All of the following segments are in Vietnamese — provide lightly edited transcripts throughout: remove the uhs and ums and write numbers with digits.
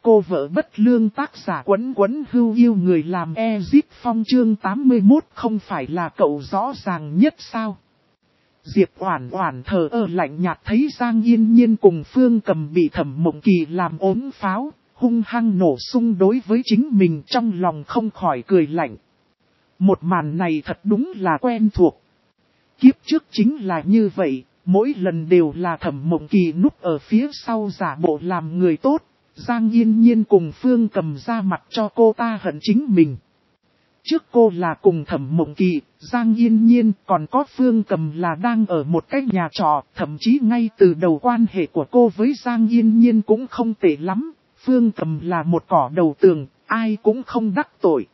Cô vợ bất lương tác giả Quấn Quấn Hưu yêu người làm Ezip Phong chương 81 không phải là cậu rõ ràng nhất sao? Diệp Oản Oản thờ ơ lạnh nhạt thấy Giang Yên Nhiên cùng Phương Cầm bị Thẩm Mộng Kỳ làm ốm pháo, hung hăng nổ sung đối với chính mình, trong lòng không khỏi cười lạnh. Một màn này thật đúng là quen thuộc. Kiếp trước chính là như vậy, mỗi lần đều là Thẩm Mộng Kỳ núp ở phía sau giả bộ làm người tốt. Giang Yên Nhiên cùng Phương Cầm ra mặt cho cô ta hận chính mình. Trước cô là cùng Thẩm Mộng Kỳ, Giang Yên Nhiên còn có Phương Cầm là đang ở một cái nhà trọ. Thậm chí ngay từ đầu quan hệ của cô với Giang Yên Nhiên cũng không tệ lắm. Phương Cầm là một cỏ đầu tường, ai cũng không đắc tội.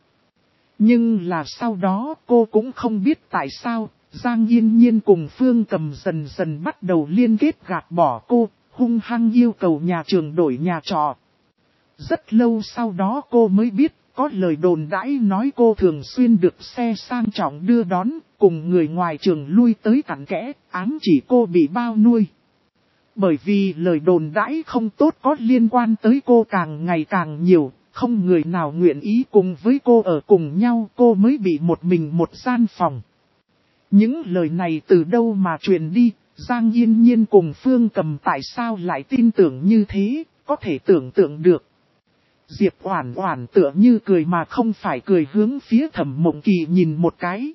Nhưng là sau đó cô cũng không biết tại sao, Giang Yên Nhiên cùng Phương Cầm dần dần bắt đầu liên kết gạt bỏ cô. Hung hăng yêu cầu nhà trường đổi nhà trọ. Rất lâu sau đó cô mới biết, có lời đồn đãi nói cô thường xuyên được xe sang trọng đưa đón, cùng người ngoài trường lui tới cặn kẽ, ám chỉ cô bị bao nuôi. Bởi vì lời đồn đãi không tốt có liên quan tới cô càng ngày càng nhiều, không người nào nguyện ý cùng với cô ở cùng nhau, cô mới bị một mình một gian phòng. Những lời này từ đâu mà truyền đi? Giang Yên Nhiên cùng Phương Cầm tại sao lại tin tưởng như thế, có thể tưởng tượng được. Diệp Oản Oản tựa như cười mà không phải cười, hướng phía Thẩm Mộng Kỳ nhìn một cái.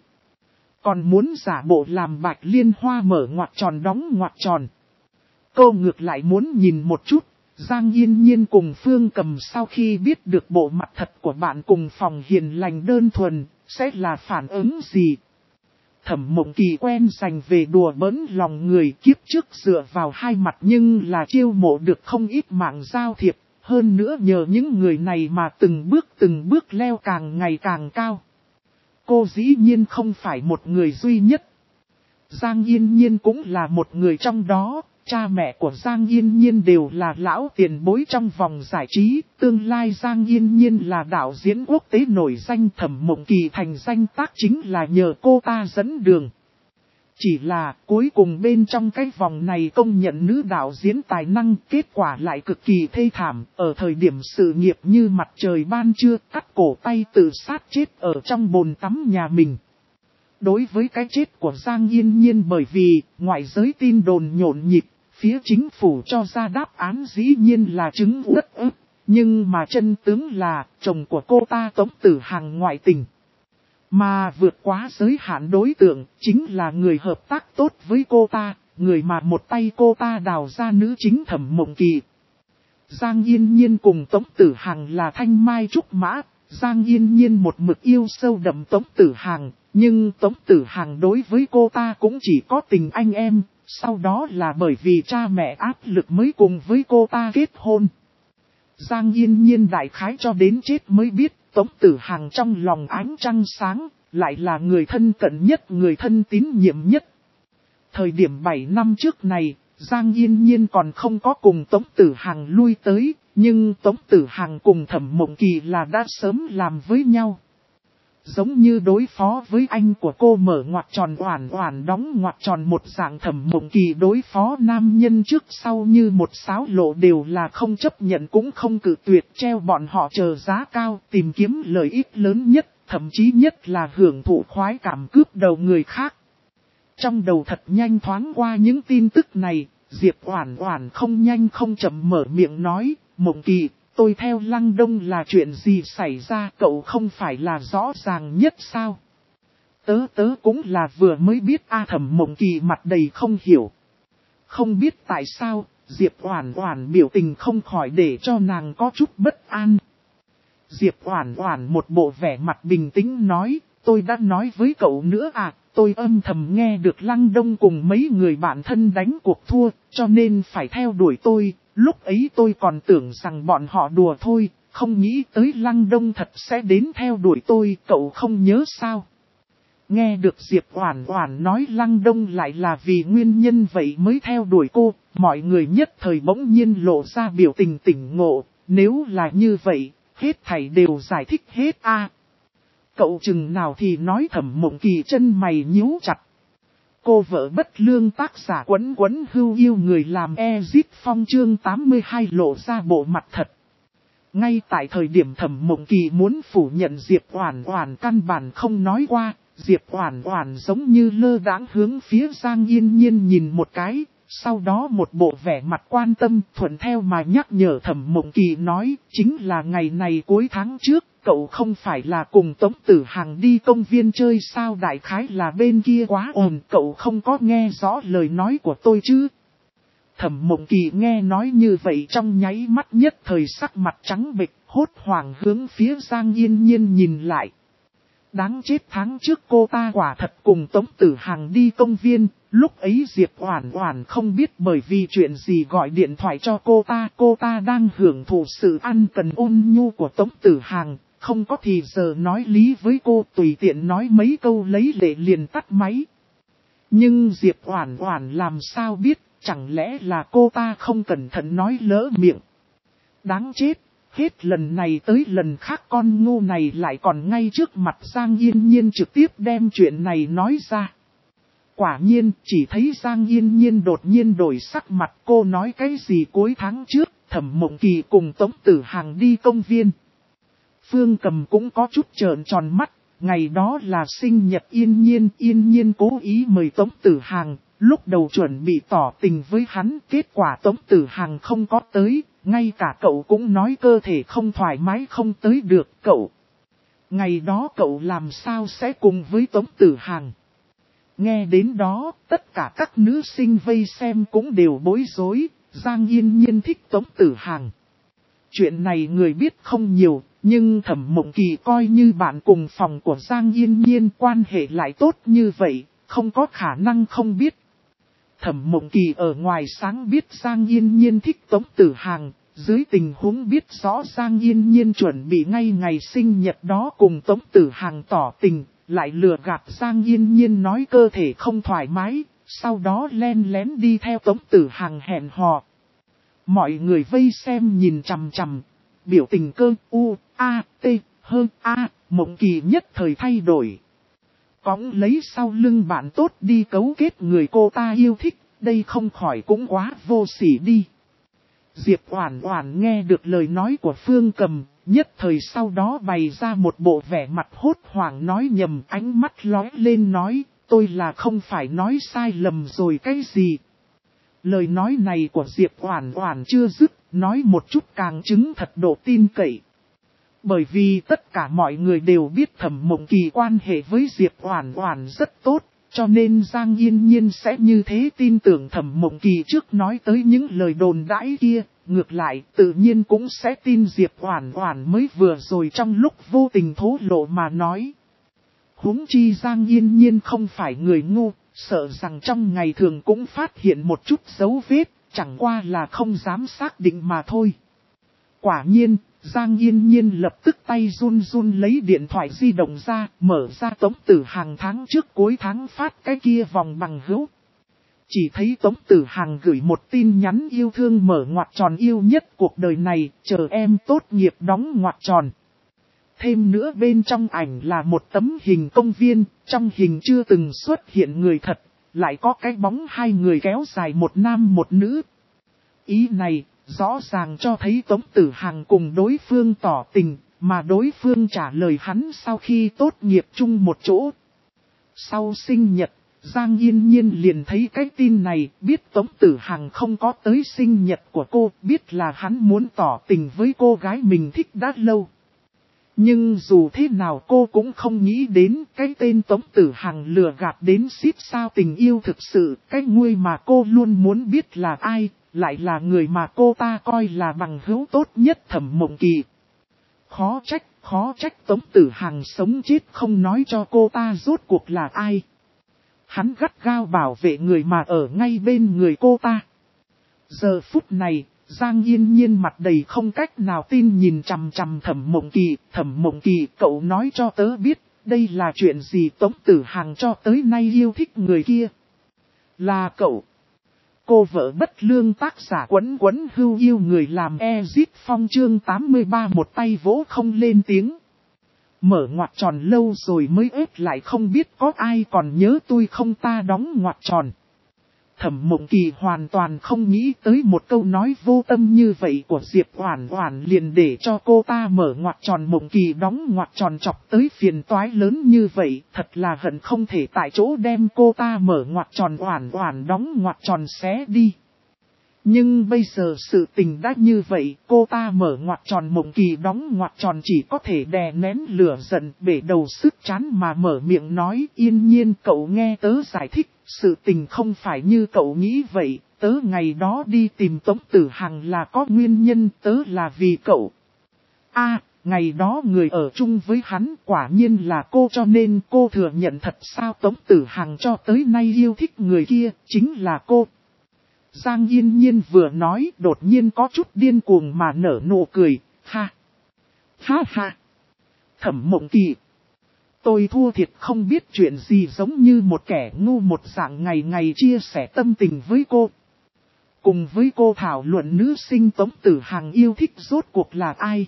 Còn muốn giả bộ làm Bạch Liên Hoa mở ngoặc tròn đóng ngoặc tròn. Cô ngược lại muốn nhìn một chút, Giang Yên Nhiên cùng Phương Cầm sau khi biết được bộ mặt thật của bạn cùng phòng hiền lành đơn thuần, sẽ là phản ứng gì. Thẩm Mộng Kỳ quen dành về đùa bỡn lòng người, kiếp trước dựa vào hai mặt nhưng là chiêu mộ được không ít mạng giao thiệp, hơn nữa nhờ những người này mà từng bước leo càng ngày càng cao. Cô dĩ nhiên không phải một người duy nhất. Giang Yên Nhiên cũng là một người trong đó, cha mẹ của Giang Yên Nhiên đều là lão tiền bối trong vòng giải trí, tương lai Giang Yên Nhiên là đạo diễn quốc tế nổi danh. Thẩm Mộng Kỳ thành danh tác chính là nhờ cô ta dẫn đường. Chỉ là cuối cùng bên trong cái vòng này công nhận nữ đạo diễn tài năng, kết quả lại cực kỳ thê thảm, ở thời điểm sự nghiệp như mặt trời ban trưa, cắt cổ tay tự sát chết ở trong bồn tắm nhà mình. Đối với cái chết của Giang Yên Nhiên, bởi vì ngoại giới tin đồn nhộn nhịp, phía chính phủ cho ra đáp án dĩ nhiên là trứng uất ức, nhưng mà chân tướng là chồng của cô ta Tống Tử Hằng ngoại tình. Mà vượt quá giới hạn đối tượng chính là người hợp tác tốt với cô ta, người mà một tay cô ta đào ra nữ chính Thẩm Mộng Kỳ. Giang Yên Nhiên cùng Tống Tử Hằng là thanh mai trúc mã, Giang Yên Nhiên một mực yêu sâu đậm Tống Tử Hằng, nhưng Tống Tử Hằng đối với cô ta cũng chỉ có tình anh em, sau đó là bởi vì cha mẹ áp lực mới cùng với cô ta kết hôn. Giang Yên Nhiên đại khái cho đến chết mới biết, Tống Tử Hằng trong lòng ánh trăng sáng, lại là người thân cận nhất, người thân tín nhiệm nhất. Thời điểm 7 năm trước này, Giang Yên Nhiên còn không có cùng Tống Tử Hằng lui tới, nhưng Tống Tử Hằng cùng Thẩm Mộng Kỳ là đã sớm làm với nhau. Giống như đối phó với anh của cô mở ngoặc tròn Oản Oản đóng ngoặc tròn một dạng, Thẩm Mộng Kỳ đối phó nam nhân trước sau như một sáo lộ, đều là không chấp nhận cũng không cự tuyệt, treo bọn họ chờ giá cao, tìm kiếm lợi ích lớn nhất, thậm chí nhất là hưởng thụ khoái cảm cướp đầu người khác. Trong đầu thật nhanh thoáng qua những tin tức này, Diệp Oản Oản không nhanh không chậm mở miệng nói, Mộng Kỳ, tôi theo Lăng Đông là chuyện gì xảy ra, cậu không phải là rõ ràng nhất sao? Tớ cũng là vừa mới biết. Thẩm Mộng Kỳ mặt đầy không hiểu. Không biết tại sao, Diệp Oản Oản biểu tình không khỏi để cho nàng có chút bất an. Diệp Oản Oản một bộ vẻ mặt bình tĩnh nói, tôi đã nói với cậu nữa tôi âm thầm nghe được Lăng Đông cùng mấy người bạn thân đánh cuộc thua, cho nên phải theo đuổi tôi. Lúc ấy tôi còn tưởng rằng bọn họ đùa thôi, không nghĩ tới Lăng Đông thật sẽ đến theo đuổi tôi, cậu không nhớ sao? Nghe được Diệp Oản Oản nói Lăng Đông lại là vì nguyên nhân vậy mới theo đuổi cô, mọi người nhất thời bỗng nhiên lộ ra biểu tình tỉnh ngộ, nếu là như vậy, hết thảy đều giải thích hết Cậu chừng nào thì nói. Thẩm Mộng Kỳ chân mày nhíu chặt. Cô vợ bất lương tác giả Quấn Quấn Hưu yêu người làm Ezip Phong chương 82 lộ ra bộ mặt thật. Ngay tại thời điểm Thẩm Mộng Kỳ muốn phủ nhận Diệp Oản Oản căn bản không nói qua, Diệp Oản Oản giống như lơ đãng hướng phía Giang Yên Nhiên nhìn một cái, sau đó một bộ vẻ mặt quan tâm thuận theo mà nhắc nhở Thẩm Mộng Kỳ nói, chính là ngày này cuối tháng trước, cậu không phải là cùng Tống Tử Hằng đi công viên chơi sao, đại khái là bên kia quá ồn, cậu không có nghe rõ lời nói của tôi chứ. Thẩm Mộng Kỳ nghe nói như vậy trong nháy mắt nhất thời sắc mặt trắng bệch, hốt hoảng hướng phía Giang Yên Nhiên nhìn lại. Đáng chết, tháng trước cô ta quả thật cùng Tống Tử Hằng đi công viên, lúc ấy Diệp Oản Oản không biết bởi vì chuyện gì gọi điện thoại cho cô ta đang hưởng thụ sự ăn cần ôn nhu của Tống Tử Hằng, không có thì giờ nói lý với cô, tùy tiện nói mấy câu lấy lệ liền tắt máy. Nhưng Diệp Oản Oản làm sao biết, chẳng lẽ là cô ta không cẩn thận nói lỡ miệng. Đáng chết, hết lần này tới lần khác con ngu này lại còn ngay trước mặt Giang Yên Nhiên trực tiếp đem chuyện này nói ra. Quả nhiên, chỉ thấy Giang Yên Nhiên đột nhiên đổi sắc mặt, cô nói cái gì cuối tháng trước, Thẩm Mộng Kỳ cùng Tống Tử Hằng đi công viên. Phương Cầm cũng có chút trợn tròn mắt, ngày đó là sinh nhật Yên Nhiên cố ý mời Tống Tử Hằng, lúc đầu chuẩn bị tỏ tình với hắn, kết quả Tống Tử Hằng không có tới, ngay cả cậu cũng nói cơ thể không thoải mái không tới được cậu. Ngày đó cậu làm sao sẽ cùng với Tống Tử Hằng? Nghe đến đó, tất cả các nữ sinh vây xem cũng đều bối rối, Giang Yên Nhiên thích Tống Tử Hằng. Chuyện này người biết không nhiều, nhưng Thẩm Mộng Kỳ coi như bạn cùng phòng của Giang Yên Nhiên, quan hệ lại tốt như vậy, không có khả năng không biết. Thẩm Mộng Kỳ ở ngoài sáng biết Giang Yên Nhiên thích Tống Tử Hằng, dưới tình huống biết rõ Giang Yên Nhiên chuẩn bị ngay ngày sinh nhật đó cùng Tống Tử Hằng tỏ tình, lại lừa gạt Giang Yên Nhiên nói cơ thể không thoải mái, sau đó len lén đi theo Tống Tử Hằng hẹn hò. Mọi người vây xem nhìn chằm chằm, biểu tình cơ Mộng Kỳ nhất thời thay đổi. Cõng lấy sau lưng bạn tốt đi cấu kết người cô ta yêu thích, đây không khỏi cũng quá vô sỉ đi. Diệp Oản Oản nghe được lời nói của Phương Cầm, nhất thời sau đó bày ra một bộ vẻ mặt hốt hoảng nói nhầm, ánh mắt lóe lên nói, tôi là không phải nói sai lầm rồi cái gì. Lời nói này của Diệp Oản Oản chưa dứt, nói một chút càng chứng thật độ tin cậy. Bởi vì tất cả mọi người đều biết Thẩm Mộng Kỳ quan hệ với Diệp Oản Oản rất tốt, cho nên Giang Yên Nhiên sẽ như thế tin tưởng Thẩm Mộng Kỳ trước nói tới những lời đồn đãi kia, ngược lại tự nhiên cũng sẽ tin Diệp Oản Oản mới vừa rồi trong lúc vô tình thổ lộ mà nói. Huống chi Giang Yên Nhiên không phải người ngu, sợ rằng trong ngày thường cũng phát hiện một chút dấu vết, chẳng qua là không dám xác định mà thôi. Quả nhiên, Giang Yên Nhiên lập tức tay run run lấy điện thoại di động ra, mở ra Tống Tử Hằng tháng trước cuối tháng phát cái kia vòng bằng hữu. Chỉ thấy Tống Tử Hằng gửi một tin nhắn yêu thương mở ngoặc tròn yêu nhất cuộc đời này, chờ em tốt nghiệp đóng ngoặc tròn. Thêm nữa bên trong ảnh là một tấm hình công viên, trong hình chưa từng xuất hiện người thật, lại có cái bóng hai người kéo dài một nam một nữ. Ý này, rõ ràng cho thấy Tống Tử Hằng cùng đối phương tỏ tình, mà đối phương trả lời hắn sau khi tốt nghiệp chung một chỗ. Sau sinh nhật, Giang Yên Nhiên liền thấy cái tin này, biết Tống Tử Hằng không có tới sinh nhật của cô, biết là hắn muốn tỏ tình với cô gái mình thích đã lâu. Nhưng dù thế nào cô cũng không nghĩ đến cái tên Tống Tử Hằng lừa gạt đến xít sao tình yêu thực sự, cái nguôi mà cô luôn muốn biết là ai, lại là người mà cô ta coi là bằng hữu tốt nhất Thẩm Mộng Kỳ. Khó trách Tống Tử Hằng sống chết không nói cho cô ta rốt cuộc là ai. Hắn gắt gao bảo vệ người mà ở ngay bên người cô ta. Giờ phút này, Giang Yên Nhiên mặt đầy không cách nào tin nhìn chằm chằm Thẩm Mộng Kỳ, cậu nói cho tớ biết, đây là chuyện gì Tống Tử Hằng cho tới nay yêu thích người kia. Là cậu. Cô vợ bất lương tác giả quấn hưu yêu người làm Ezit Phong chương 83 một tay vỗ không lên tiếng. Mở ngoặc tròn lâu rồi mới ếp lại không biết có ai còn nhớ tôi không ta đóng ngoặc tròn. Thẩm Mộng Kỳ hoàn toàn không nghĩ tới một câu nói vô tâm như vậy của Diệp Oản Oản liền để cho cô ta mở ngoặc tròn Mộng Kỳ đóng ngoặc tròn chọc tới phiền toái lớn như vậy, thật là hận không thể tại chỗ đem cô ta mở ngoặc tròn Oản Oản đóng ngoặc tròn xé đi. Nhưng bây giờ sự tình đã như vậy, cô ta mở ngoặc tròn Mộng Kỳ đóng ngoặc tròn chỉ có thể đè nén lửa giận bể đầu sức chán mà mở miệng nói Yên Nhiên cậu nghe tớ giải thích, sự tình không phải như cậu nghĩ vậy, tớ ngày đó đi tìm Tống Tử Hằng là có nguyên nhân tớ là vì cậu. Ngày đó người ở chung với hắn quả nhiên là cô cho nên cô thừa nhận thật sao Tống Tử Hằng cho tới nay yêu thích người kia, chính là cô. Giang Yên Nhiên vừa nói đột nhiên có chút điên cuồng mà nở nụ cười, ha. Ha ha. Thẩm Mộng Kỳ. Tôi thua thiệt không biết chuyện gì giống như một kẻ ngu một dạng ngày ngày chia sẻ tâm tình với cô. Cùng với cô thảo luận nữ sinh Tống Tử Hằng yêu thích rốt cuộc là ai.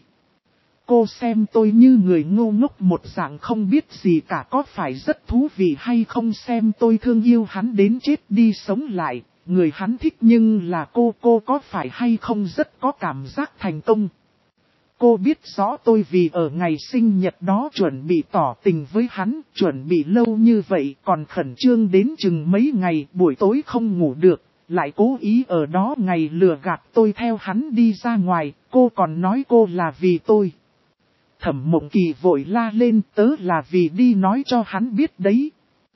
Cô xem tôi như người ngu ngốc một dạng không biết gì cả có phải rất thú vị hay không xem tôi thương yêu hắn đến chết đi sống lại. Người hắn thích nhưng là cô có phải hay không rất có cảm giác thành công. Cô biết rõ tôi vì ở ngày sinh nhật đó chuẩn bị tỏ tình với hắn, chuẩn bị lâu như vậy còn khẩn trương đến chừng mấy ngày buổi tối không ngủ được, lại cố ý ở đó ngày lừa gạt tôi theo hắn đi ra ngoài, cô còn nói cô là vì tôi. Thẩm Mộng Kỳ vội la lên tớ là vì đi nói cho hắn biết đấy.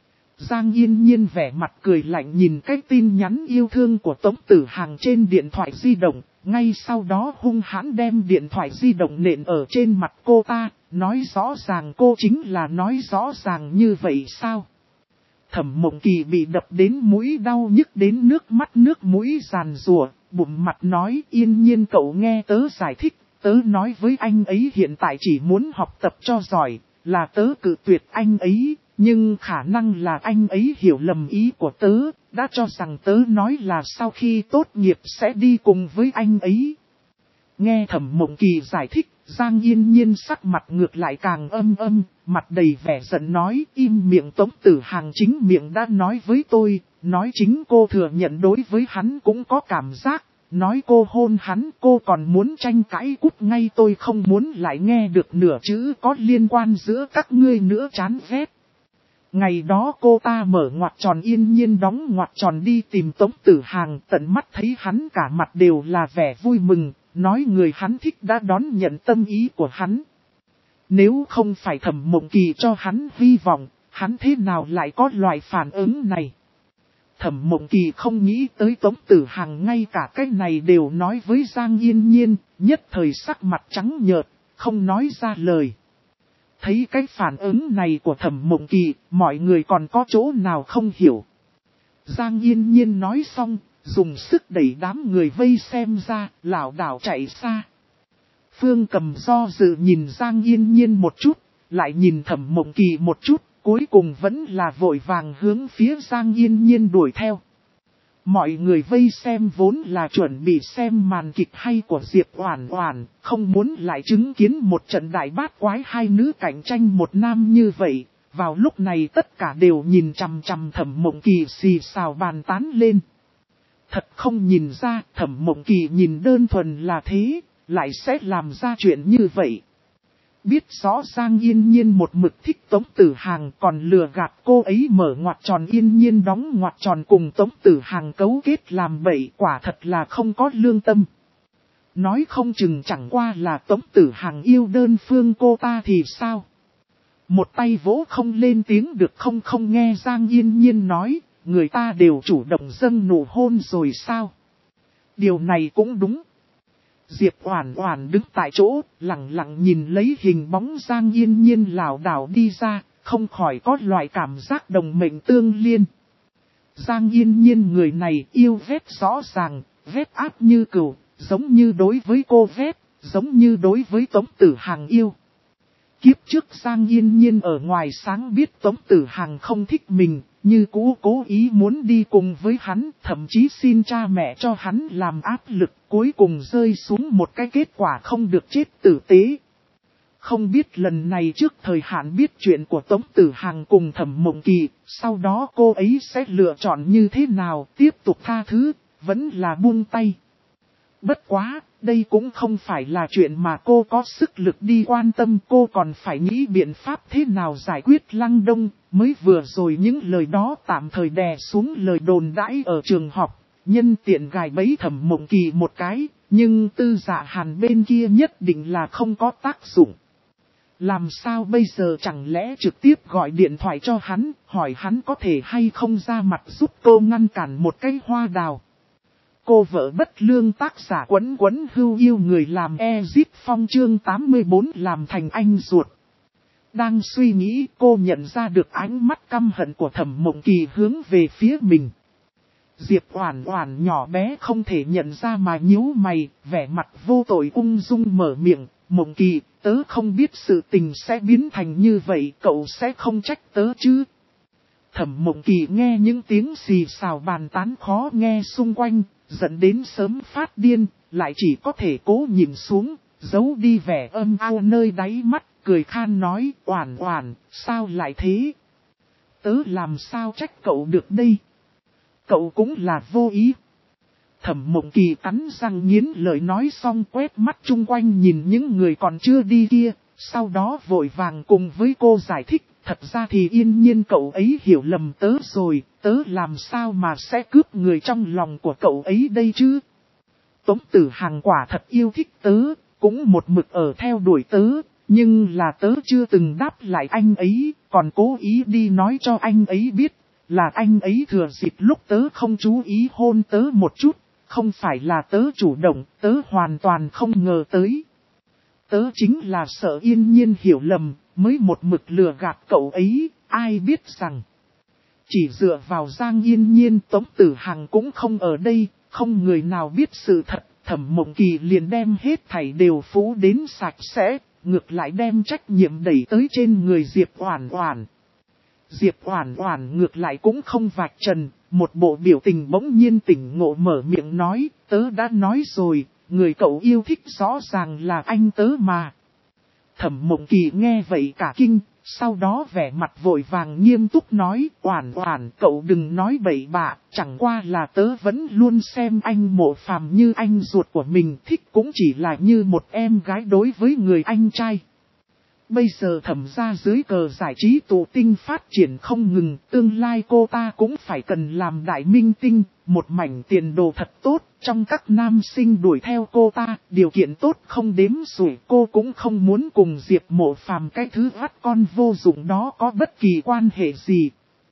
Giang Yên Nhiên vẻ mặt cười lạnh nhìn cái tin nhắn yêu thương của Tống Tử Hằng trên điện thoại di động, ngay sau đó hung hãn đem điện thoại di động nện ở trên mặt cô ta, nói rõ ràng cô chính là nói rõ ràng như vậy sao? Thẩm Mộng Kỳ bị đập đến mũi đau nhức đến nước mũi giàn giụa, bụng mặt nói Yên Nhiên cậu nghe tớ giải thích, tớ nói với anh ấy hiện tại chỉ muốn học tập cho giỏi, là tớ cự tuyệt anh ấy. Nhưng khả năng là anh ấy hiểu lầm ý của tớ, đã cho rằng tớ nói là sau khi tốt nghiệp sẽ đi cùng với anh ấy. Nghe Thẩm Mộng Kỳ giải thích, Giang Yên Nhiên sắc mặt ngược lại càng mặt đầy vẻ giận nói im miệng Tống Tử Hằng chính miệng đã nói với tôi, nói chính cô thừa nhận đối với hắn cũng có cảm giác, nói cô hôn hắn cô còn muốn tranh cãi cút ngay tôi không muốn lại nghe được nửa chữ có liên quan giữa các ngươi nữa chán ghét. Ngày đó cô ta mở ngoặc tròn Yên Nhiên đóng ngoặc tròn đi tìm Tống Tử Hằng tận mắt thấy hắn cả mặt đều là vẻ vui mừng, nói người hắn thích đã đón nhận tâm ý của hắn. Nếu không phải Thẩm Mộng Kỳ cho hắn hy vọng, hắn thế nào lại có loại phản ứng này? Thẩm Mộng Kỳ không nghĩ tới Tống Tử Hằng ngay cả cái này đều nói với Giang Yên Nhiên, nhất thời sắc mặt trắng nhợt, không nói ra lời. Thấy cái phản ứng này của Thẩm Mộng Kỳ, mọi người còn có chỗ nào không hiểu. Giang Yên Nhiên nói xong, dùng sức đẩy đám người vây xem ra, lảo đảo chạy xa. Phương Cầm do dự nhìn Giang Yên Nhiên một chút, lại nhìn Thẩm Mộng Kỳ một chút, cuối cùng vẫn là vội vàng hướng phía Giang Yên Nhiên đuổi theo. Mọi người vây xem vốn là chuẩn bị xem màn kịch hay của Diệp Oản Oản, không muốn lại chứng kiến một trận đại bát quái hai nữ cạnh tranh một nam như vậy. Vào lúc này tất cả đều nhìn chằm chằm Thẩm Mộng Kỳ xì xào bàn tán lên. Thật không nhìn ra Thẩm Mộng Kỳ nhìn đơn thuần là thế, lại sẽ làm ra chuyện như vậy. Biết rõ Giang Yên Nhiên một mực thích Tống Tử Hằng còn lừa gạt cô ấy mở ngoặc tròn Yên Nhiên đóng ngoặc tròn cùng Tống Tử Hằng cấu kết làm bậy quả thật là không có lương tâm. Nói không chừng chẳng qua là Tống Tử Hằng yêu đơn phương cô ta thì sao? Một tay vỗ không lên tiếng được không nghe Giang Yên Nhiên nói, người ta đều chủ động dâng nụ hôn rồi sao? Điều này cũng đúng. Diệp Oản Oản đứng tại chỗ, lặng lặng nhìn lấy hình bóng Giang Yên Nhiên lảo đảo đi ra, không khỏi có loại cảm giác đồng mệnh tương liên. Giang Yên Nhiên người này yêu ghét rõ ràng, ghét áp như cừu, giống như đối với cô ghét, giống như đối với Tống Tử Hằng yêu. Kiếp trước Giang Yên Nhiên ở ngoài sáng biết Tống Tử Hằng không thích mình, như cũ cố ý muốn đi cùng với hắn, thậm chí xin cha mẹ cho hắn làm áp lực, cuối cùng rơi xuống một cái kết quả không được chết tử tế. Không biết lần này trước thời hạn biết chuyện của Tống Tử Hằng cùng Thẩm Mộng Kỳ, sau đó cô ấy sẽ lựa chọn như thế nào, tiếp tục tha thứ, vẫn là buông tay. Bất quá, đây cũng không phải là chuyện mà cô có sức lực đi quan tâm, cô còn phải nghĩ biện pháp thế nào giải quyết Lăng Đông, mới vừa rồi những lời đó tạm thời đè xuống lời đồn đãi ở trường học, nhân tiện gài bẫy Thẩm Mộng Kỳ một cái, nhưng Tư Dạ Hàn bên kia nhất định là không có tác dụng. Làm sao bây giờ, chẳng lẽ trực tiếp gọi điện thoại cho hắn, hỏi hắn có thể hay không ra mặt giúp cô ngăn cản một cái hoa đào. Cô vợ bất lương tác giả Quấn Quấn Hưu yêu người làm Ezip Phong chương 84 làm thành anh ruột. Đang suy nghĩ, cô nhận ra được ánh mắt căm hận của Thẩm Mộng Kỳ hướng về phía mình. Diệp Oản Oản nhỏ bé không thể nhận ra mà nhíu mày, vẻ mặt vô tội ung dung mở miệng, "Mộng Kỳ, tớ không biết sự tình sẽ biến thành như vậy, cậu sẽ không trách tớ chứ?" Thẩm Mộng Kỳ nghe những tiếng xì xào bàn tán khó nghe xung quanh, giận đến sớm phát điên, lại chỉ có thể cố nhìn xuống, giấu đi vẻ âm ao nơi đáy mắt, cười khan nói, "Oản Oản, sao lại thế? Tớ làm sao trách cậu được đây? Cậu cũng là vô ý." Thẩm Mộng Kỳ cắn răng nghiến lợi nói xong quét mắt chung quanh nhìn những người còn chưa đi kia, sau đó vội vàng cùng với cô giải thích, "Thật ra thì Yên Nhiên cậu ấy hiểu lầm tớ rồi, tớ làm sao mà sẽ cướp người trong lòng của cậu ấy đây chứ? Tống Tử Hằng quả thật yêu thích tớ, cũng một mực ở theo đuổi tớ, nhưng là tớ chưa từng đáp lại anh ấy, còn cố ý đi nói cho anh ấy biết, là anh ấy thừa dịp lúc tớ không chú ý hôn tớ một chút, không phải là tớ chủ động, tớ hoàn toàn không ngờ tới. Tớ chính là sợ Yên Nhiên hiểu lầm, mới một mực lừa gạt cậu ấy, ai biết rằng chỉ dựa vào Giang Yên Nhiên Tống Tử Hằng cũng không ở đây, không người nào biết sự thật." Thẩm Mộng Kỳ liền đem hết thảy đều phủ đến sạch sẽ, ngược lại đem trách nhiệm đẩy tới trên người Diệp Oản Oản. Diệp Oản Oản ngược lại cũng không vạch trần, một bộ biểu tình bỗng nhiên tỉnh ngộ mở miệng nói, "Tớ đã nói rồi, người cậu yêu thích rõ ràng là anh tớ mà." Thẩm Mộng Kỳ nghe vậy cả kinh, sau đó vẻ mặt vội vàng nghiêm túc nói, "Oản Oản, cậu đừng nói bậy bạ, chẳng qua là tớ vẫn luôn xem anh Mộ Phàm như anh ruột của mình, thích cũng chỉ là như một em gái đối với người anh trai." Bây giờ Thẩm gia dưới cờ giải trí tụ tinh phát triển không ngừng, tương lai cô ta cũng phải cần làm đại minh tinh, một mảnh tiền đồ thật tốt, trong các nam sinh đuổi theo cô ta, điều kiện tốt không đếm xuể, cô cũng không muốn cùng Diệp Mộ Phàm cái thứ vắt con vô dụng đó có bất kỳ quan hệ gì.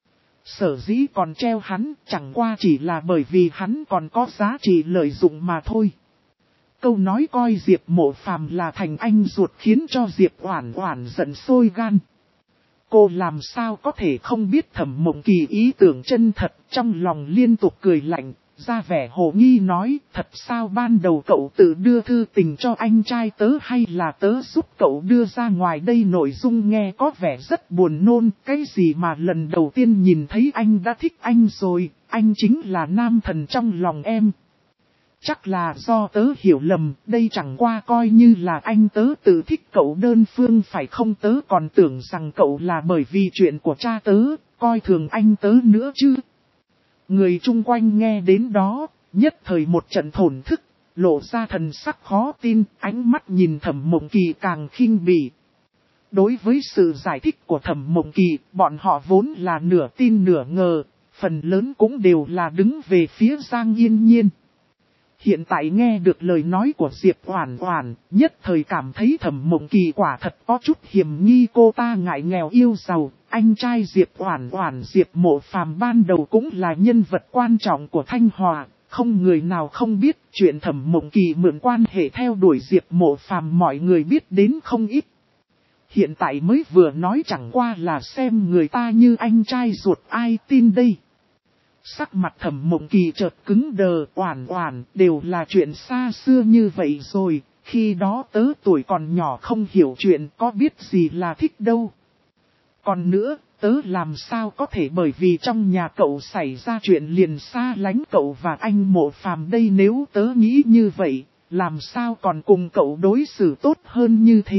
Sở dĩ còn treo hắn, chẳng qua chỉ là bởi vì hắn còn có giá trị lợi dụng mà thôi. Câu nói coi Diệp Mộ Phàm là thành anh ruột khiến cho Diệp Oản Oản giận sôi gan. Cô làm sao có thể không biết Thẩm Mộng Kỳ ý tưởng chân thật, trong lòng liên tục cười lạnh, ra vẻ hồ nghi nói, "Thật sao ban đầu cậu tự đưa thư tình cho anh trai tớ hay là tớ giúp cậu đưa ra ngoài đây?" Nội dung nghe có vẻ rất buồn nôn, cái gì mà lần đầu tiên nhìn thấy anh đã thích anh rồi, anh chính là nam thần trong lòng em. Chắc là do tớ hiểu lầm, đây chẳng qua coi như là anh tớ tự thích cậu đơn phương phải không, tớ còn tưởng rằng cậu là bởi vì chuyện của cha tớ, coi thường anh tớ nữa chứ." Người chung quanh nghe đến đó, nhất thời một trận thổn thức, lộ ra thần sắc khó tin, ánh mắt nhìn Thẩm Mộng Kỳ càng khinh bỉ. Đối với sự giải thích của Thẩm Mộng Kỳ, bọn họ vốn là nửa tin nửa ngờ, phần lớn cũng đều là đứng về phía Giang Yên Nhiên. Hiện tại nghe được lời nói của Diệp Oản Oản, nhất thời cảm thấy Thẩm Mộng Kỳ quả thật có chút hiểm nghi, cô ta ngại nghèo yêu giàu, anh trai Diệp Oản Oản Diệp Mộ Phàm ban đầu cũng là nhân vật quan trọng của Thanh Hòa, không người nào không biết, chuyện Thẩm Mộng Kỳ mượn quan hệ theo đuổi Diệp Mộ Phàm mọi người biết đến không ít. Hiện tại mới vừa nói chẳng qua là xem người ta như anh trai ruột, ai tin đây. Sắc mặt Thẩm Mộng Kỳ chợt cứng đờ, Oản Oản, đều là chuyện xa xưa như vậy rồi, khi đó tớ tuổi còn nhỏ không hiểu chuyện, có biết gì là thích đâu. Còn nữa, tớ làm sao có thể bởi vì trong nhà cậu xảy ra chuyện liền xa lánh cậu và anh Mộ Phàm đây, nếu tớ nghĩ như vậy, làm sao còn cùng cậu đối xử tốt hơn như thế,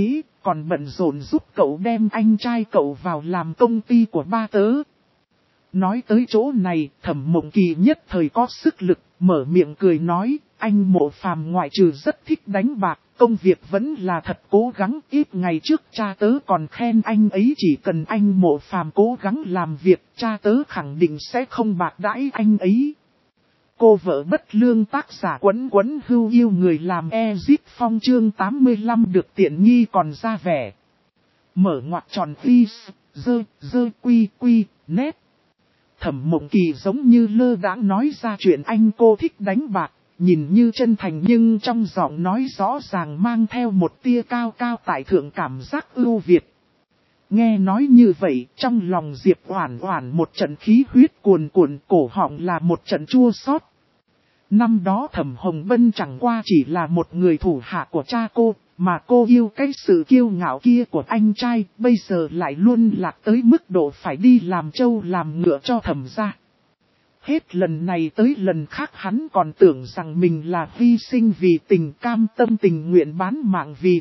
còn bận rộn giúp cậu đem anh trai cậu vào làm công ty của ba tớ. Nói tới chỗ này, Thẩm Mộng Kỳ nhất thời có sức lực, mở miệng cười nói, anh Mộ Phàm ngoại trừ rất thích đánh bạc, công việc vẫn là thật cố gắng. Ít ngày trước cha tớ còn khen anh ấy, chỉ cần anh Mộ Phàm cố gắng làm việc, cha tớ khẳng định sẽ không bạc đãi anh ấy. Cô vợ bất lương tác giả Quấn Quấn Hưu yêu người làm Ezip Phong chương 85 được tiện nghi còn ra vẻ. Mở ngoặc tròn phi, quy, nét. Thẩm Mộng Kỳ giống như lơ đãng nói ra chuyện anh cô thích đánh bạc, nhìn như chân thành nhưng trong giọng nói rõ ràng mang theo một tia cao cao tại thượng cảm giác ưu việt. Nghe nói như vậy, trong lòng Diệp Oản Oản một trận khí huyết cuồn cuộn, cổ họng là một trận chua xót. Năm đó Thẩm Hồng Bân chẳng qua chỉ là một người thủ hạ của cha cô, mà cô yêu cái sự kiêu ngạo kia của anh trai, bây giờ lại luôn lạc tới mức độ phải đi làm trâu làm ngựa cho Thẩm gia. Hết lần này tới lần khác hắn còn tưởng rằng mình là hy sinh vì tình, cam tâm tình nguyện bán mạng vì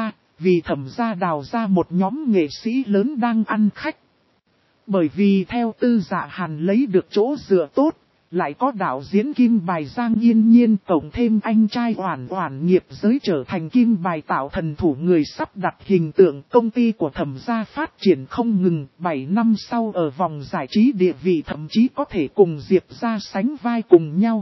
Thẩm gia đào ra một nhóm nghệ sĩ lớn đang ăn khách. Bởi vì theo Tư Dạ Hàn lấy được chỗ dựa tốt, lại có đạo diễn kim bài Giang Yên Nhiên, cộng thêm anh trai Oản Oản nghiệp giới trở thành kim bài tạo thần thủ người sắp đặt hình tượng, công ty của Thẩm gia phát triển không ngừng. 7 năm sau ở vòng giải trí địa vị thậm chí có thể cùng Diệp gia sánh vai cùng nhau.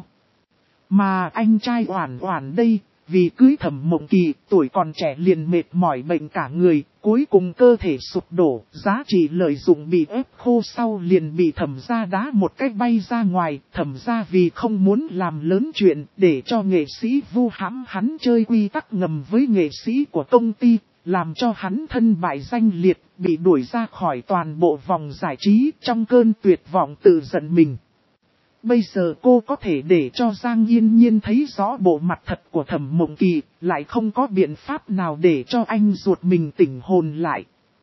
Mà anh trai Oản Oản đây, vì cưới Thẩm Mộng Kỳ, tuổi còn trẻ liền mệt mỏi bệnh cả người, cuối cùng cơ thể sụp đổ, giá trị lợi dụng bị ép khô sau liền bị Thẩm gia đá một cách bay ra ngoài. Thẩm gia vì không muốn làm lớn chuyện, để cho nghệ sĩ vu hãm hắn chơi quy tắc ngầm với nghệ sĩ của công ty, làm cho hắn thân bại danh liệt, bị đuổi ra khỏi toàn bộ vòng giải trí. Trong cơn tuyệt vọng tự giận mình, bây giờ cô có thể để cho Giang Yên Nhiên thấy rõ bộ mặt thật của Thẩm Mộng Kỳ, lại không có biện pháp nào để cho anh ruột mình tỉnh hồn lại.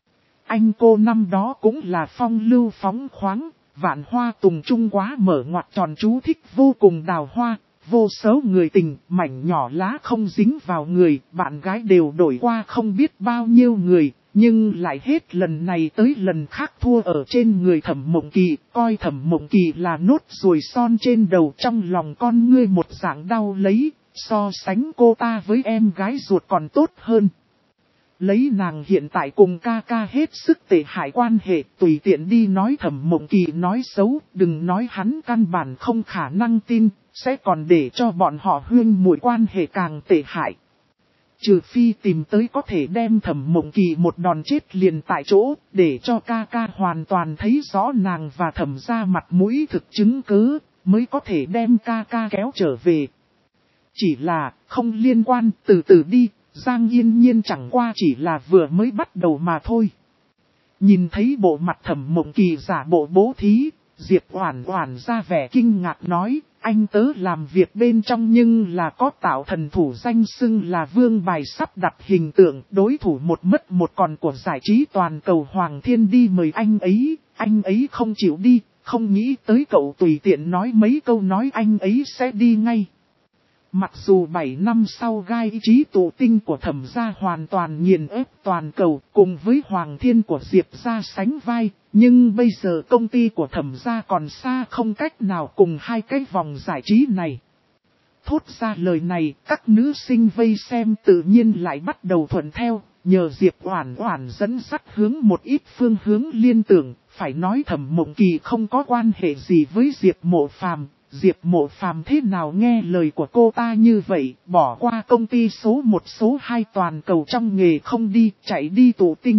Anh cô năm đó cũng là phong lưu phóng khoáng, vạn hoa tùng trung quá, mở ngoặc tròn chú thích vô cùng đào hoa, vô số người tình, mảnh nhỏ lá không dính vào người, bạn gái đều đổi qua không biết bao nhiêu người. Nhưng lại hết lần này tới lần khác thua ở trên người Thẩm Mộng Kỳ, coi Thẩm Mộng Kỳ là nốt ruồi son trên đầu, trong lòng con ngươi một dạng đau lấy, so sánh cô ta với em gái ruột còn tốt hơn. Lấy nàng hiện tại cùng ca ca hết sức tệ hại quan hệ, tùy tiện đi nói Thẩm Mộng Kỳ nói xấu, đừng nói hắn căn bản không khả năng tin, sẽ còn để cho bọn họ huyên muội quan hệ càng tệ hại. Trừ phi tìm tới có thể đem Thẩm Mộng Kỳ một đòn chết liền tại chỗ, để cho ca ca hoàn toàn thấy rõ nàng và Thẩm gia mặt mũi thực chứng cứ, mới có thể đem ca ca kéo trở về. Chỉ là, không liên quan, từ từ đi, Giang Yên Nhiên chẳng qua chỉ là vừa mới bắt đầu mà thôi. Nhìn thấy bộ mặt Thẩm Mộng Kỳ giả bộ bố thí, Diệp Oản Oản ra vẻ kinh ngạc nói, anh tớ làm việc bên trong nhưng là có tạo thần thủ danh xưng là vương bài sắp đặt hình tượng, đối thủ một mất một còn của giải trí toàn cầu Hoàng Thiên đi mời anh ấy không chịu đi, không nghĩ tới cậu tùy tiện nói mấy câu nói anh ấy sẽ đi ngay. Mặc dù 7 năm sau gai ý chí tụ tinh của Thẩm gia hoàn toàn nghiền ép toàn cầu, cùng với Hoàng Thiên của Diệp gia sánh vai, nhưng bây giờ công ty của Thẩm gia còn xa không cách nào cùng hai cái vòng giải trí này. Thốt ra lời này, các nữ sinh vây xem tự nhiên lại bắt đầu thuận theo, nhờ Diệp Oản Oản dẫn dắt hướng một ít phương hướng liên tưởng, phải nói Thẩm Mộng Kỳ không có quan hệ gì với Diệp Mộ Phàm. Diệp Mộ Phàm thế nào nghe lời của cô ta như vậy, bỏ qua công ty số 1 số 2 toàn cầu trong nghề không đi, chạy đi tụ tinh.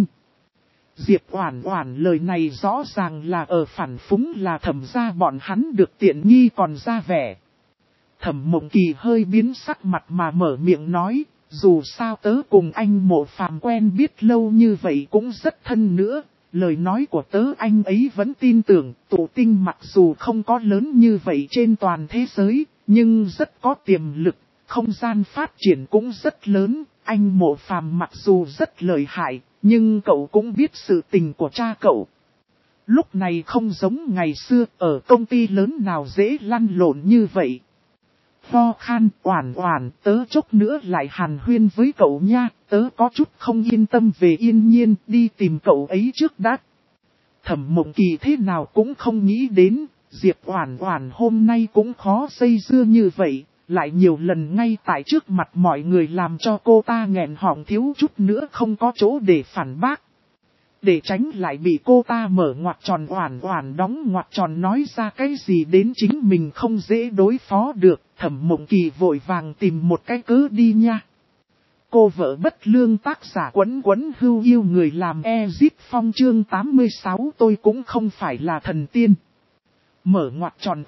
Diệp Oản Oản lời này rõ ràng là ở phản phúng là Thẩm gia bọn hắn được tiện nghi còn ra vẻ. Thẩm Mộng Kỳ hơi biến sắc mặt mà mở miệng nói, dù sao tớ cùng anh Mộ Phàm quen biết lâu như vậy cũng rất thân nữa. Lời nói của tớ anh ấy vẫn tin tưởng, tụ tinh mặc dù không có lớn như vậy trên toàn thế giới, nhưng rất có tiềm lực, không gian phát triển cũng rất lớn. Anh Mộ Phàm mặc dù rất lợi hại, nhưng cậu cũng biết sự tình của cha cậu. Lúc này không giống ngày xưa, ở công ty lớn nào dễ lăn lộn như vậy. Ho khan, Oản Oản, tớ chốc nữa lại hàn huyên với cậu nha. tớ có chút không yên tâm về Yên Nhiên, đi tìm cậu ấy trước đã. Thẩm Mộng Kỳ thế nào cũng không nghĩ đến, Diệp Oản Oản hôm nay cũng khó dây dưa như vậy, lại nhiều lần ngay tại trước mặt mọi người làm cho cô ta nghẹn họng thiếu chút nữa không có chỗ để phản bác. Để tránh lại bị cô ta mở ngoặc tròn Oản Oản đóng ngoặc tròn nói ra cái gì đến chính mình không dễ đối phó được, Thẩm Mộng Kỳ vội vàng tìm một cái cớ đi nha. Cô vợ bất lương tác giả Quấn Quấn Hưu Yêu người làm Ezip Phong chương 86 tôi cũng không phải là thần tiên. Mở ngoặc tròn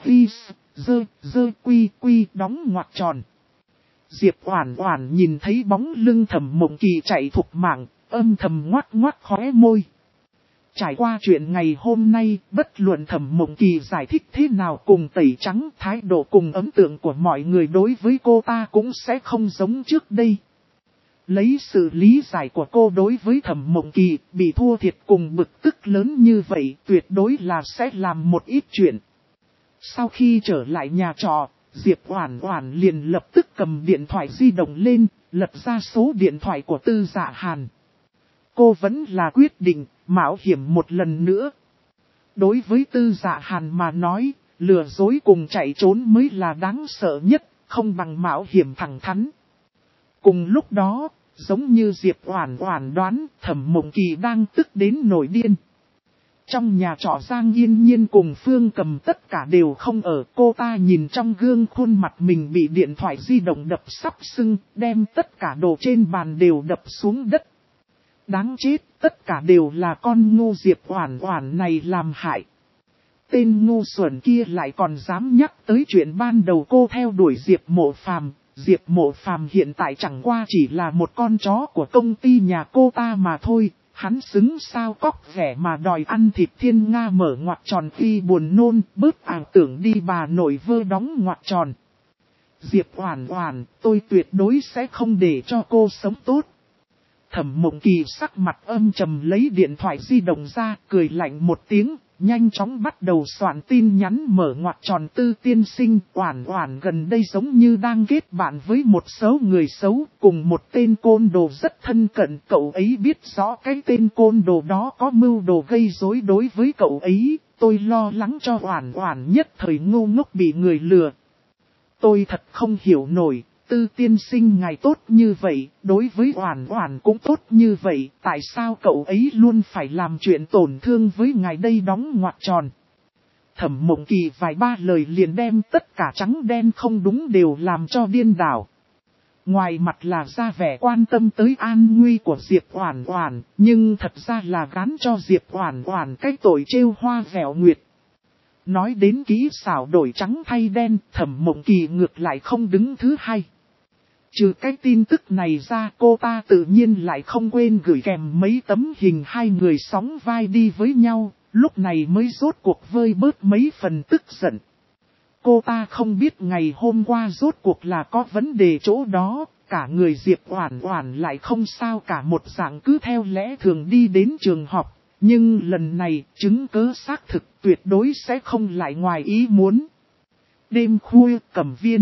quy đóng ngoặc tròn. Diệp Oản Oản nhìn thấy bóng lưng Thẩm Mộng Kỳ chạy thục mạng, âm thầm ngoắc ngoắc khóe môi. Trải qua chuyện ngày hôm nay, bất luận Thẩm Mộng Kỳ giải thích thế nào cùng tẩy trắng, thái độ cùng ấn tượng của mọi người đối với cô ta cũng sẽ không giống trước đây. Lấy sự lý giải của cô đối với Thẩm Mộng Kỳ, bị thua thiệt cùng bực tức lớn như vậy tuyệt đối là sẽ làm một ít chuyện. Sau khi trở lại nhà trọ, Diệp Oản Oản liền lập tức cầm điện thoại di động lên, lật ra số điện thoại của Tư Dạ Hàn. Cô vẫn là quyết định, mạo hiểm một lần nữa. Đối với Tư Dạ Hàn mà nói, lừa dối cùng chạy trốn mới là đáng sợ nhất, không bằng mạo hiểm thẳng thắn. Cùng lúc đó, giống như Diệp Oản Oản đoán, Thẩm Mộng Kỳ đang tức đến nổi điên. Trong nhà trọ Giang Yên Nhiên cùng Phương Cầm tất cả đều không ở, cô ta nhìn trong gương khuôn mặt mình bị điện thoại di động đập sắp sưng, đem tất cả đồ trên bàn đều đập xuống đất. Đáng chết, tất cả đều là con ngu Diệp Oản Oản này làm hại. Tên ngu xuẩn kia lại còn dám nhắc tới chuyện ban đầu cô theo đuổi Diệp Mộ Phàm. Diệp Mộ Phàm hiện tại chẳng qua chỉ là một con chó của công ty nhà cô ta mà thôi. Hắn xứng sao cóc ghẻ mà đòi ăn thịt thiên nga mở ngoặc tròn khi buồn nôn, bớt ảo tưởng đi bà nội vơ đóng ngoặc tròn. Diệp Oản Oản, tôi tuyệt đối sẽ không để cho cô sống tốt. Thẩm Mộng Kỳ sắc mặt âm trầm lấy điện thoại di động ra, cười lạnh một tiếng, nhanh chóng bắt đầu soạn tin nhắn mở ngoặc tròn Tư tiên sinh. Oản Oản gần đây giống như đang kết bạn với một số người xấu, cùng một tên côn đồ rất thân cận. Cậu ấy biết rõ cái tên côn đồ đó có mưu đồ gây rối đối với cậu ấy, tôi lo lắng cho Oản Oản nhất thời ngu ngốc bị người lừa. Tôi thật không hiểu nổi. Tư tiên sinh ngài tốt như vậy, đối với Oản Oản cũng tốt như vậy, tại sao cậu ấy luôn phải làm chuyện tổn thương với ngài đây đóng ngoặc tròn. Thẩm Mộng Kỳ vài ba lời liền đem tất cả trắng đen không đúng đều làm cho điên đảo. Ngoài mặt là ra vẻ quan tâm tới an nguy của Diệp Oản Oản, nhưng thật ra là gán cho Diệp Oản Oản cái tội trêu hoa vẻo nguyệt. Nói đến kỹ xảo đổi trắng thay đen, Thẩm Mộng Kỳ ngược lại không đứng thứ hai. Trừ cái tin tức này ra, cô ta tự nhiên lại không quên gửi kèm mấy tấm hình hai người sóng vai đi với nhau, lúc này mới rốt cuộc vơi bớt mấy phần tức giận. Cô ta không biết ngày hôm qua rốt cuộc là có vấn đề chỗ đó, cả người Diệp Oản Oản lại không sao cả, một dạng cứ theo lẽ thường đi đến trường học, nhưng lần này chứng cứ xác thực tuyệt đối sẽ không lại ngoài ý muốn. Đêm khuya Cẩm Viên.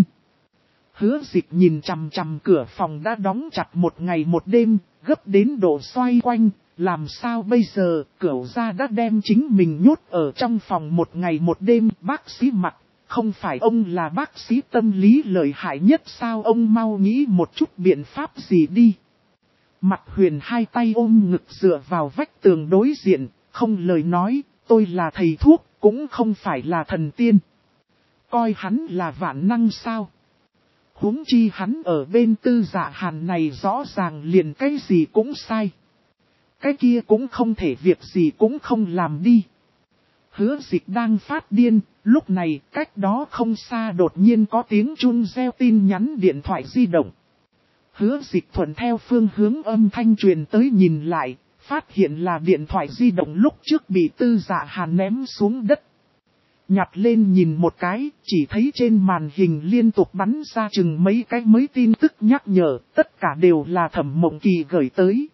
Hứa Dịch nhìn chằm chằm cửa phòng đã đóng chặt một ngày một đêm, gấp đến độ xoay quanh, làm sao bây giờ, Cửu gia đã đem chính mình nhốt ở trong phòng một ngày một đêm. Bác sĩ Mặc, không phải ông là bác sĩ tâm lý lợi hại nhất sao, ông mau nghĩ một chút biện pháp gì đi. Mặc Huyền hai tay ôm ngực dựa vào vách tường đối diện, không lời nói, tôi là thầy thuốc, cũng không phải là thần tiên. Coi hắn là vạn năng sao? Huống chi hắn ở bên Tư Dạ Hàn này rõ ràng liền cái gì cũng sai. Cái kia cũng không thể việc gì cũng không làm đi. Hứa Dịch đang phát điên, lúc này cách đó không xa đột nhiên có tiếng chuông reo tin nhắn điện thoại di động. Hứa Dịch thuận theo phương hướng âm thanh truyền tới nhìn lại, phát hiện là điện thoại di động lúc trước bị Tư Dạ Hàn ném xuống đất. Nhặt lên nhìn một cái, chỉ thấy trên màn hình liên tục bắn ra chừng mấy cái mới tin tức nhắc nhở, tất cả đều là Thẩm Mộng Kỳ gửi tới.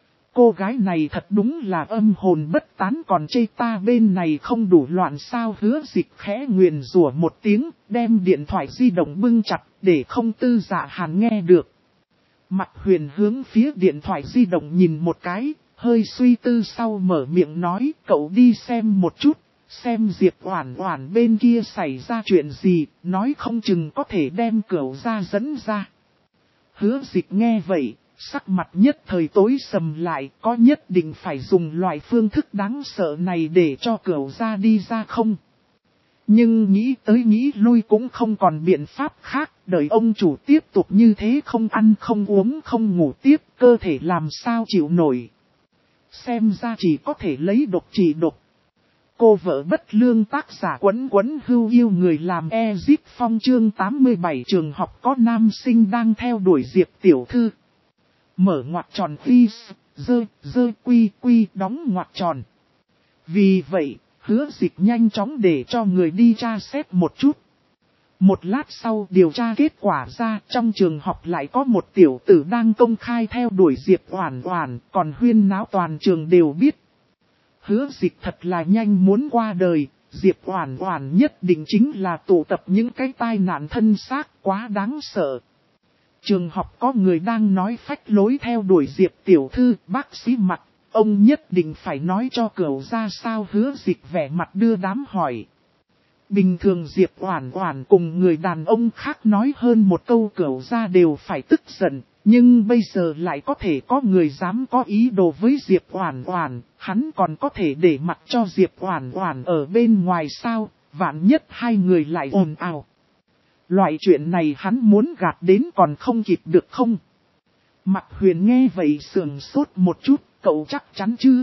Cô gái này thật đúng là âm hồn bất tán, còn chê ta bên này không đủ loạn sao. Hứa Dịch khẽ nguyền rủa một tiếng, đem điện thoại di động bưng chặt, để không Tư Dạ Hàn nghe được. Mặt Huyền hướng phía điện thoại di động nhìn một cái, hơi suy tư sau mở miệng nói, cậu đi xem một chút, xem Diệp Oản Oản bên kia xảy ra chuyện gì, nói không chừng có thể đem Cửu gia dẫn ra. Hứa Dịch nghe vậy, sắc mặt nhất thời tối sầm lại, có nhất định phải dùng loại phương thức đáng sợ này để cho Cửu gia đi ra không? Nhưng nghĩ tới nghĩ lui cũng không còn biện pháp khác, đợi ông chủ tiếp tục như thế không ăn không uống không ngủ tiếp, cơ thể làm sao chịu nổi. Xem ra chỉ có thể lấy độc trị độc. Cô vợ bất lương tác giả Quấn Quấn Hưu yêu người làm Ezip Phong chương 87 trường học có nam sinh đang theo đuổi Diệp tiểu thư. Mở ngoặc tròn phi, dơ quy đóng ngoặc tròn. Vì vậy, Hứa Dịch nhanh chóng để cho người đi tra xét một chút. Một lát sau điều tra kết quả ra, trong trường học lại có một tiểu tử đang công khai theo đuổi Diệp Oản Oản, còn huyên náo toàn trường đều biết. Hứa Dịch thật là nhanh muốn qua đời, Diệp Oản Oản nhất định chính là tụ tập những cái tai nạn thân xác quá đáng sợ. Trường học có người đang nói phách lối theo đuổi Diệp tiểu thư, bác sĩ Mặc, ông nhất định phải nói cho Cửu gia sao? Hứa Dịch vẻ mặt đưa đám hỏi. Bình thường Diệp Oản Oản cùng người đàn ông khác nói hơn một câu Cửu gia đều phải tức giận, nhưng bây giờ lại có thể có người dám có ý đồ với Diệp Oản Oản, hắn còn có thể để mặc cho Diệp Oản Oản ở bên ngoài sao? Vạn nhất hai người lại ồn ào. Loại chuyện này hắn muốn gạt đến còn không kịp được không? Mặt Huyền nghe vậy sườn sốt một chút, cậu chắc chắn chứ?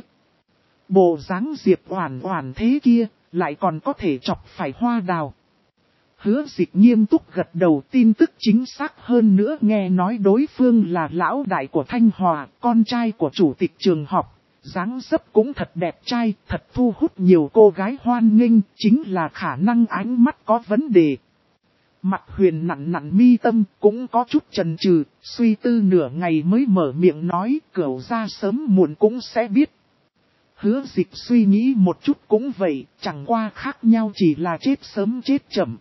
Bộ dáng Diệp Oản Oản thế kia, lại còn có thể chọc phải hoa đào. Hứa Dịch nghiêm túc gật đầu, tin tức chính xác hơn nữa, nghe nói đối phương là lão đại của Thanh Hòa, con trai của chủ tịch trường học, dáng dấp cũng thật đẹp trai, thật thu hút nhiều cô gái hoan nghênh, chính là khả năng ánh mắt có vấn đề. Mặt Huyền nặn mi tâm, cũng có chút chần chừ, suy tư nửa ngày mới mở miệng nói, Cửu gia sớm muộn cũng sẽ biết. Hứa Dịch suy nghĩ một chút cũng vậy, chẳng qua khác nhau chỉ là chết sớm chết chậm.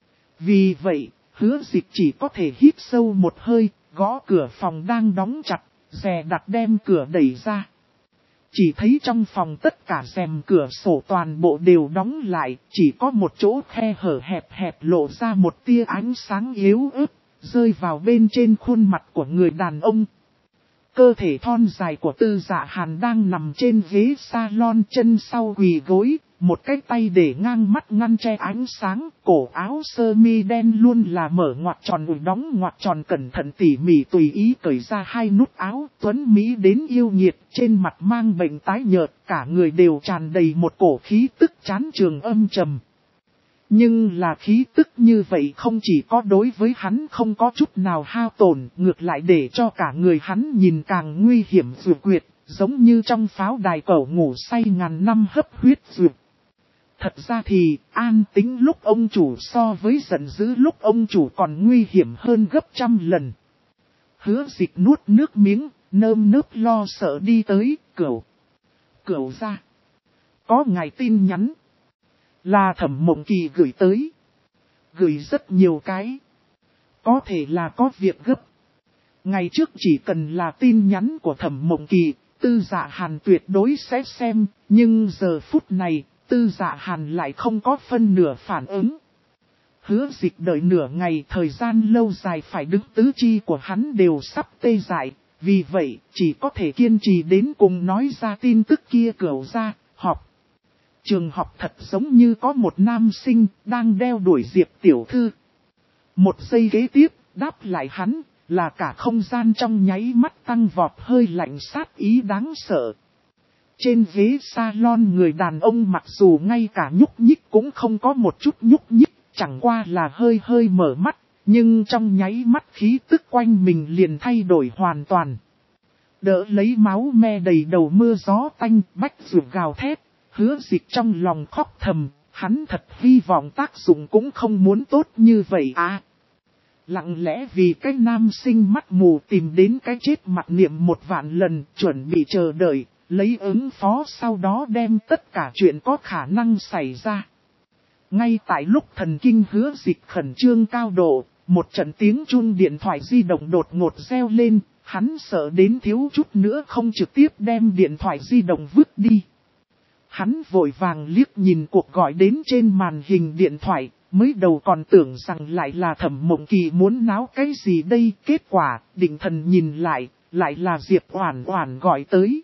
Vì vậy, Hứa Dịch chỉ có thể hít sâu một hơi, gõ cửa phòng đang đóng chặt, dè đặt đem cửa đẩy ra. Chỉ thấy trong phòng tất cả rèm cửa sổ toàn bộ đều đóng lại, chỉ có một chỗ khe hở hẹp hẹp lộ ra một tia ánh sáng yếu ớt, rơi vào bên trên khuôn mặt của người đàn ông. Cơ thể thon dài của Tư Dạ Hàn đang nằm trên ghế salon, chân sau quỳ gối, một cái tay để ngang mắt ngăn che ánh sáng, cổ áo sơ mi đen luôn là mở ngoặc tròn đóng ngoặc tròn, cẩn thận tỉ mỉ tùy ý cởi ra hai nút áo, tuấn mỹ đến yêu nghiệt, trên mặt mang bệnh tái nhợt, cả người đều tràn đầy một cổ khí tức chán trường âm trầm. Nhưng là khí tức như vậy không chỉ có đối với hắn không có chút nào hao tổn, ngược lại để cho cả người hắn nhìn càng nguy hiểm dược quyệt, giống như trong pháo đài cẩu ngủ say ngàn năm hấp huyết dược. Thật ra thì, an tính lúc ông chủ so với giận dữ lúc ông chủ còn nguy hiểm hơn gấp trăm lần. Hứa Dịch nuốt nước miếng, nơm nớp lo sợ đi tới, Cửu gia. Có ngài tin nhắn. Là Thẩm Mộng Kỳ gửi tới. Gửi rất nhiều cái. Có thể là có việc gấp. Ngày trước chỉ cần là tin nhắn của Thẩm Mộng Kỳ, Tư Dạ Hàn tuyệt đối sẽ xem, nhưng giờ phút này, Tư Dạ Hàn lại không có phân nửa phản ứng. Hứa Dịch đợi nửa ngày, thời gian lâu dài phải đứng tứ chi của hắn đều sắp tê dại, vì vậy chỉ có thể kiên trì đến cùng nói ra tin tức kia. Cửu gia, họp. Trường học thật giống như có một nam sinh đang đeo đuổi Diệp tiểu thư. Một giây kế tiếp, đáp lại hắn, là cả không gian trong nháy mắt tăng vọt hơi lạnh sát ý đáng sợ. Trên ghế salon người đàn ông mặc dù ngay cả nhúc nhích cũng không có một chút nhúc nhích, chẳng qua là hơi hơi mở mắt, nhưng trong nháy mắt khí tức quanh mình liền thay đổi hoàn toàn. Đỡ lấy máu me đầy đầu mưa gió tanh, bách ruột gào thét. Hứa Dịch trong lòng khóc thầm, hắn thật hy vọng tác dụng cũng không muốn tốt như vậy à. Lặng lẽ vì cái nam sinh mắt mù tìm đến cái chết mặt niệm một vạn lần, chuẩn bị chờ đợi, lấy ứng phó sau đó đem tất cả chuyện có khả năng xảy ra. Ngay tại lúc thần kinh Hứa Dịch khẩn trương cao độ, một trận tiếng chuông điện thoại di động đột ngột reo lên, hắn sợ đến thiếu chút nữa không trực tiếp đem điện thoại di động vứt đi. Hắn vội vàng liếc nhìn cuộc gọi đến trên màn hình điện thoại, mới đầu còn tưởng rằng lại là Thẩm Mộng Kỳ muốn náo cái gì đây, kết quả, định thần nhìn lại là Diệp Oản Oản gọi tới.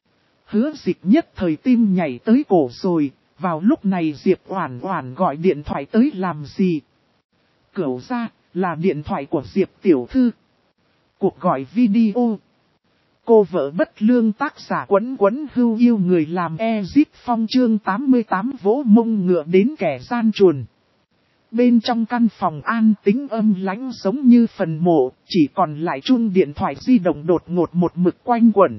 Hứa Dịch nhất thời tim nhảy tới cổ rồi, vào lúc này Diệp Oản Oản gọi điện thoại tới làm gì? Cửu ra, là điện thoại của Diệp tiểu thư. Cuộc gọi video. Cô vợ bất lương tác giả Quấn Quấn Hưu yêu người làm Ezip Phong chương 88 vỗ mông ngựa đến kẻ gian chuồn. Bên trong căn phòng an tĩnh âm lãnh giống như phần mộ, chỉ còn lại chuông điện thoại di động đột ngột một mực quanh quẩn.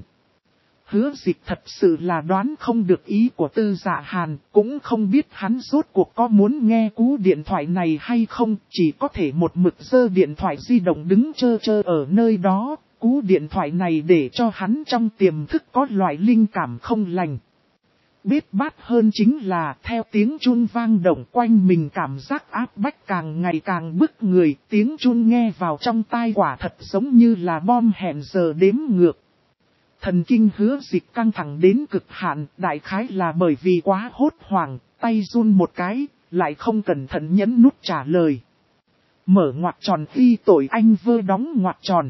Hứa Dịch thật sự là đoán không được ý của Tư Dạ Hàn, cũng không biết hắn rốt cuộc có muốn nghe cú điện thoại này hay không, chỉ có thể một mực giơ điện thoại di động đứng chơ chơ ở nơi đó. Cú điện thoại này để cho hắn trong tiềm thức có loại linh cảm không lành. Biết bát hơn chính là theo tiếng chun vang động quanh mình cảm giác áp bách càng ngày càng bức người. Tiếng chun nghe vào trong tai quả thật giống như là bom hẹn giờ đếm ngược. Thần kinh Hứa Dịch căng thẳng đến cực hạn, đại khái là bởi vì quá hốt hoảng, tay run một cái, lại không cẩn thận nhấn nút trả lời. Mở ngoặc tròn khi tội anh vơ đóng ngoặc tròn.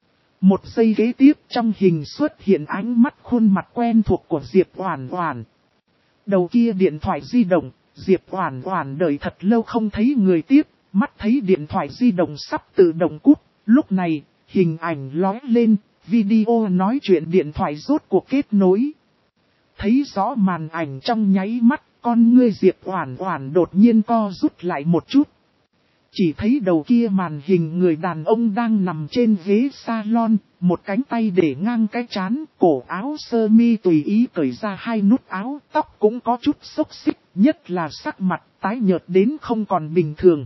Một giây kế tiếp trong hình xuất hiện ánh mắt khuôn mặt quen thuộc của Diệp Oản Oản. Đầu kia điện thoại di động, Diệp Oản Oản đợi thật lâu không thấy người tiếp, mắt thấy điện thoại di động sắp tự động cúp, lúc này, hình ảnh lóe lên, video nói chuyện điện thoại rốt cuộc kết nối. Thấy rõ màn ảnh trong nháy mắt, con ngươi Diệp Oản Oản đột nhiên co rút lại một chút. Chỉ thấy đầu kia màn hình người đàn ông đang nằm trên ghế salon, một cánh tay để ngang cái trán, cổ áo sơ mi tùy ý cởi ra hai nút áo, tóc cũng có chút xốc xích, nhất là sắc mặt tái nhợt đến không còn bình thường.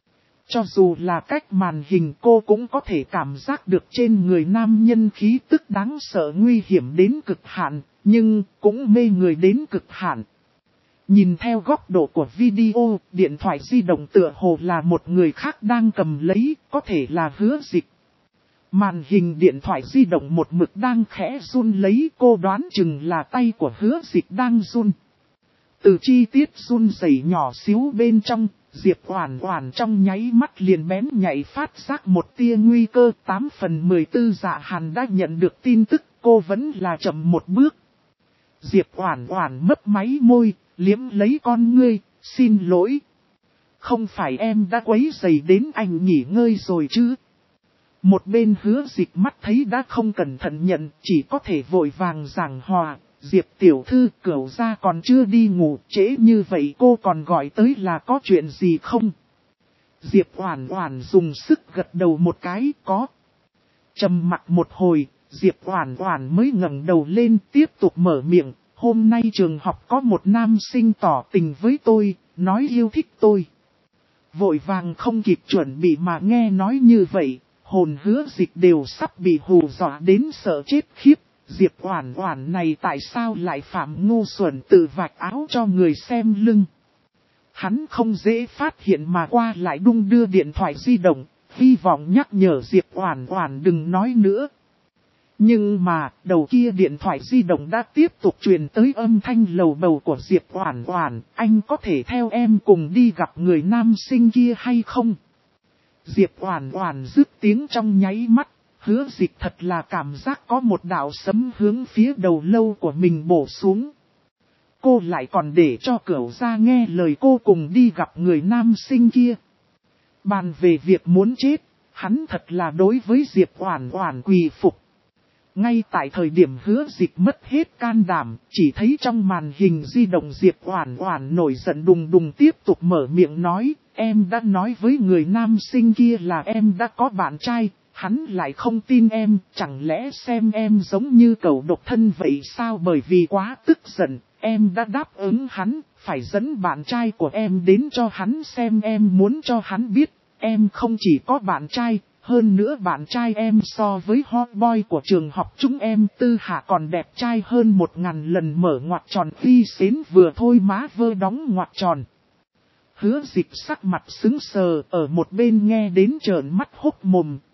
Cho dù là cách màn hình cô cũng có thể cảm giác được trên người nam nhân khí tức đáng sợ nguy hiểm đến cực hạn, nhưng cũng mê người đến cực hạn. Nhìn theo góc độ của video, điện thoại di động tựa hồ là một người khác đang cầm lấy, có thể là Hứa Dịch. Màn hình điện thoại di động một mực đang khẽ run lấy, cô đoán chừng là tay của Hứa Dịch đang run. Từ chi tiết run rẩy nhỏ xíu bên trong, Diệp Oản Oản trong nháy mắt liền bén nhạy phát giác một tia nguy cơ. 8/14 Dạ Hàn đã nhận được tin tức, cô vẫn là chậm một bước. Diệp Oản Oản mấp máy môi, liếm lấy con ngươi, xin lỗi. Không phải em đã quấy rầy đến anh nghỉ ngơi rồi chứ? Một bên Hứa Dịch mắt thấy đã không cẩn thận nhận, chỉ có thể vội vàng giảng hòa. Diệp tiểu thư, Cửu gia còn chưa đi ngủ, trễ như vậy cô còn gọi tới là có chuyện gì không? Diệp Oản Oản dùng sức gật đầu một cái, có. Trầm mặc một hồi, Diệp Oản Oản mới ngẩng đầu lên tiếp tục mở miệng. Hôm nay trường học có một nam sinh tỏ tình với tôi, nói yêu thích tôi. Vội vàng không kịp chuẩn bị mà nghe nói như vậy, hồn Hứa Dịch đều sắp bị hù dọa đến sợ chết khiếp. Diệp Oản Oản này tại sao lại phạm ngu xuẩn tự vạch áo cho người xem lưng. Hắn không dễ phát hiện mà qua lại đung đưa điện thoại di động, hy vọng nhắc nhở Diệp Oản Oản đừng nói nữa. Nhưng mà, đầu kia điện thoại di động đã tiếp tục truyền tới âm thanh lầu bầu của Diệp Oản Oản, anh có thể theo em cùng đi gặp người nam sinh kia hay không? Diệp Oản Oản dứt tiếng trong nháy mắt, Hứa Dịch thật là cảm giác có một đạo sấm hướng phía đầu lâu của mình bổ xuống. Cô lại còn để cho Cửu gia nghe lời cô cùng đi gặp người nam sinh kia. Bàn về việc muốn chết, hắn thật là đối với Diệp Oản Oản quỳ phục. Ngay tại thời điểm Hứa Dịch mất hết can đảm, chỉ thấy trong màn hình di động Diệp Oản Oản nổi giận đùng đùng tiếp tục mở miệng nói, em đã nói với người nam sinh kia là em đã có bạn trai, hắn lại không tin em, chẳng lẽ xem em giống như cẩu độc thân vậy sao? Bởi vì quá tức giận, em đã đáp ứng hắn, phải dẫn bạn trai của em đến cho hắn xem, em muốn cho hắn biết, em không chỉ có bạn trai. Hơn nữa bạn trai em so với hot boy của trường học chúng em Tư Hạ còn đẹp trai hơn 1000 lần. Mở ngoặc tròn khi xến vừa thôi má vơ đóng ngoặc tròn. Hứa Dịch sắc mặt sững sờ ở một bên nghe đến trợn mắt hốc mồm,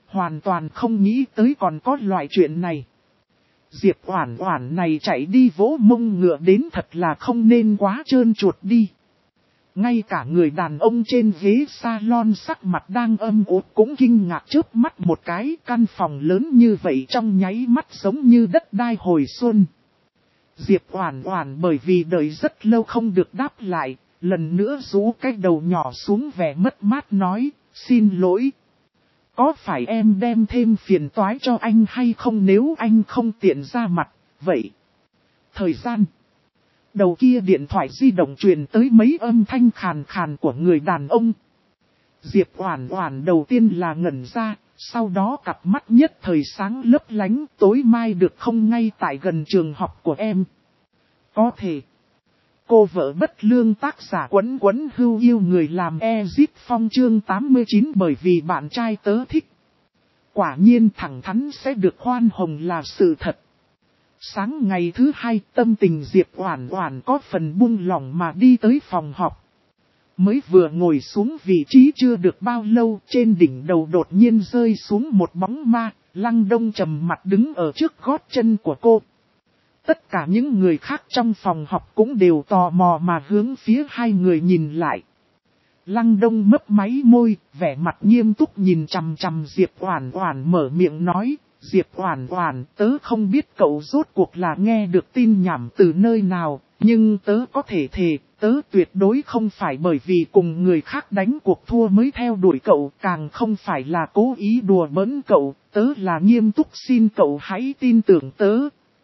hoàn toàn không nghĩ tới còn có loại chuyện này. Diệp Oản Oản này chạy đi vỗ mông ngựa đến thật là không nên quá trơn chuột đi. Ngay cả người đàn ông trên ghế salon sắc mặt đang âm u cũng kinh ngạc chớp mắt một cái, căn phòng lớn như vậy trong nháy mắt giống như đất đai hồi xuân. Diệp Oản Oản bởi vì đợi rất lâu không được đáp lại, lần nữa rũ cái đầu nhỏ xuống vẻ mất mát nói, xin lỗi. Có phải em đem thêm phiền toái cho anh hay không nếu anh không tiện ra mặt, vậy? Thời gian. Đầu kia điện thoại di động truyền tới mấy âm thanh khàn khàn của người đàn ông. Diệp Oản Oản đầu tiên là ngẩn ra, sau đó cặp mắt nhất thời sáng lấp lánh, tối mai được không ngay tại gần trường học của em. Có thể. Cô vợ bất lương tác giả Quấn Quấn Hưu yêu người làm Ezip Phong chương 89 bởi vì bạn trai tớ thích. Quả nhiên thẳng thắn sẽ được khoan hồng là sự thật. Sáng ngày thứ hai, tâm tình Diệp Oản Oản có phần buông lỏng mà đi tới phòng họp. Mới vừa ngồi xuống vị trí chưa được bao lâu, trên đỉnh đầu đột nhiên rơi xuống một bóng ma, Lăng Đông trầm mặt đứng ở trước gót chân của cô. Tất cả những người khác trong phòng họp cũng đều tò mò mà hướng phía hai người nhìn lại. Lăng Đông mấp máy môi, vẻ mặt nghiêm túc nhìn chằm chằm Diệp Oản Oản mở miệng nói, Diệp Oản Oản, tớ không biết cậu rốt cuộc là nghe được tin nhảm từ nơi nào, nhưng tớ có thể thề, tớ tuyệt đối không phải bởi vì cùng người khác đánh cuộc thua mới theo đuổi cậu, càng không phải là cố ý đùa bỡn cậu, tớ là nghiêm túc xin cậu hãy tin tưởng tớ.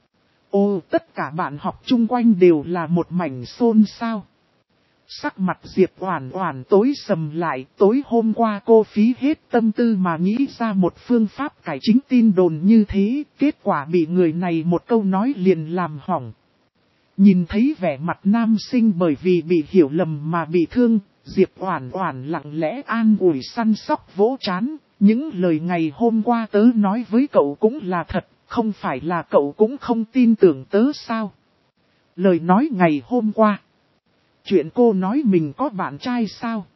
Ô, tất cả bạn học chung quanh đều là một mảnh xôn xao. Sắc mặt Diệp Oản Oản tối sầm lại, tối hôm qua cô phí hết tâm tư mà nghĩ ra một phương pháp cải chính tin đồn như thế, kết quả bị người này một câu nói liền làm hỏng. Nhìn thấy vẻ mặt nam sinh bởi vì bị hiểu lầm mà bị thương, Diệp Oản Oản lặng lẽ an ủi săn sóc vỗ trán, những lời ngày hôm qua tớ nói với cậu cũng là thật, không phải là cậu cũng không tin tưởng tớ sao? Lời nói ngày hôm qua. Chuyện cô nói mình có bạn trai sao?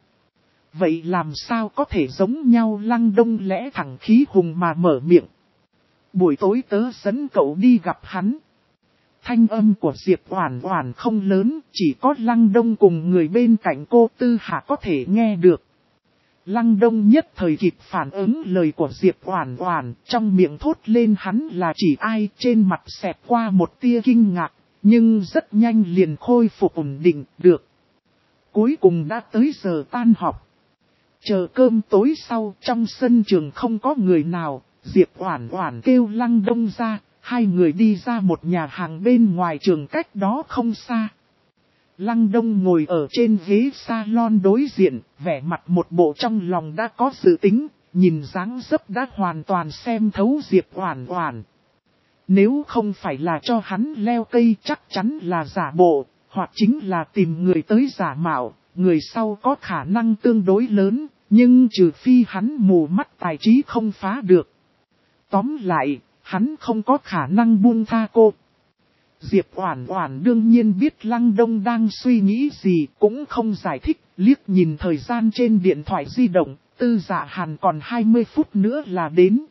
Vậy làm sao có thể giống nhau? Lăng Đông lẽ thẳng khí hùng mà mở miệng. Buổi tối tớ dẫn cậu đi gặp hắn. Thanh âm của Diệp Oản Oản không lớn, chỉ có Lăng Đông cùng người bên cạnh cô Tư Hạ có thể nghe được. Lăng Đông nhất thời kịp phản ứng lời của Diệp Oản Oản, trong miệng thốt lên hắn là chỉ ai, trên mặt xẹt qua một tia kinh ngạc, nhưng rất nhanh liền khôi phục ổn định, được. Cuối cùng đã tới giờ tan học. Chờ cơm tối sau, trong sân trường không có người nào, Diệp Oản Oản kêu Lăng Đông ra, hai người đi ra một nhà hàng bên ngoài trường cách đó không xa. Lăng Đông ngồi ở trên ghế salon đối diện, vẻ mặt một bộ trong lòng đã có dự tính, nhìn dáng dấp đã hoàn toàn xem thấu Diệp Oản Oản. Nếu không phải là cho hắn leo cây chắc chắn là giả bộ, hoặc chính là tìm người tới giả mạo, người sau có khả năng tương đối lớn, nhưng trừ phi hắn mù mắt tài trí không phá được. Tóm lại, hắn không có khả năng buông tha cô. Diệp Oản Oản đương nhiên biết Lăng Đông đang suy nghĩ gì, cũng không giải thích, liếc nhìn thời gian trên điện thoại di động, Tư Dạ Hàn còn 20 phút nữa là đến.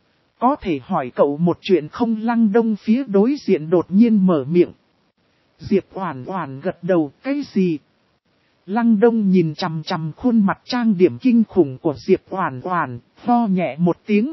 Có thể hỏi cậu một chuyện không? Lăng Đông phía đối diện đột nhiên mở miệng. Diệp Oản Oản gật đầu, cái gì? Lăng Đông nhìn chằm chằm khuôn mặt trang điểm kinh khủng của Diệp Oản Oản, ho nhẹ một tiếng,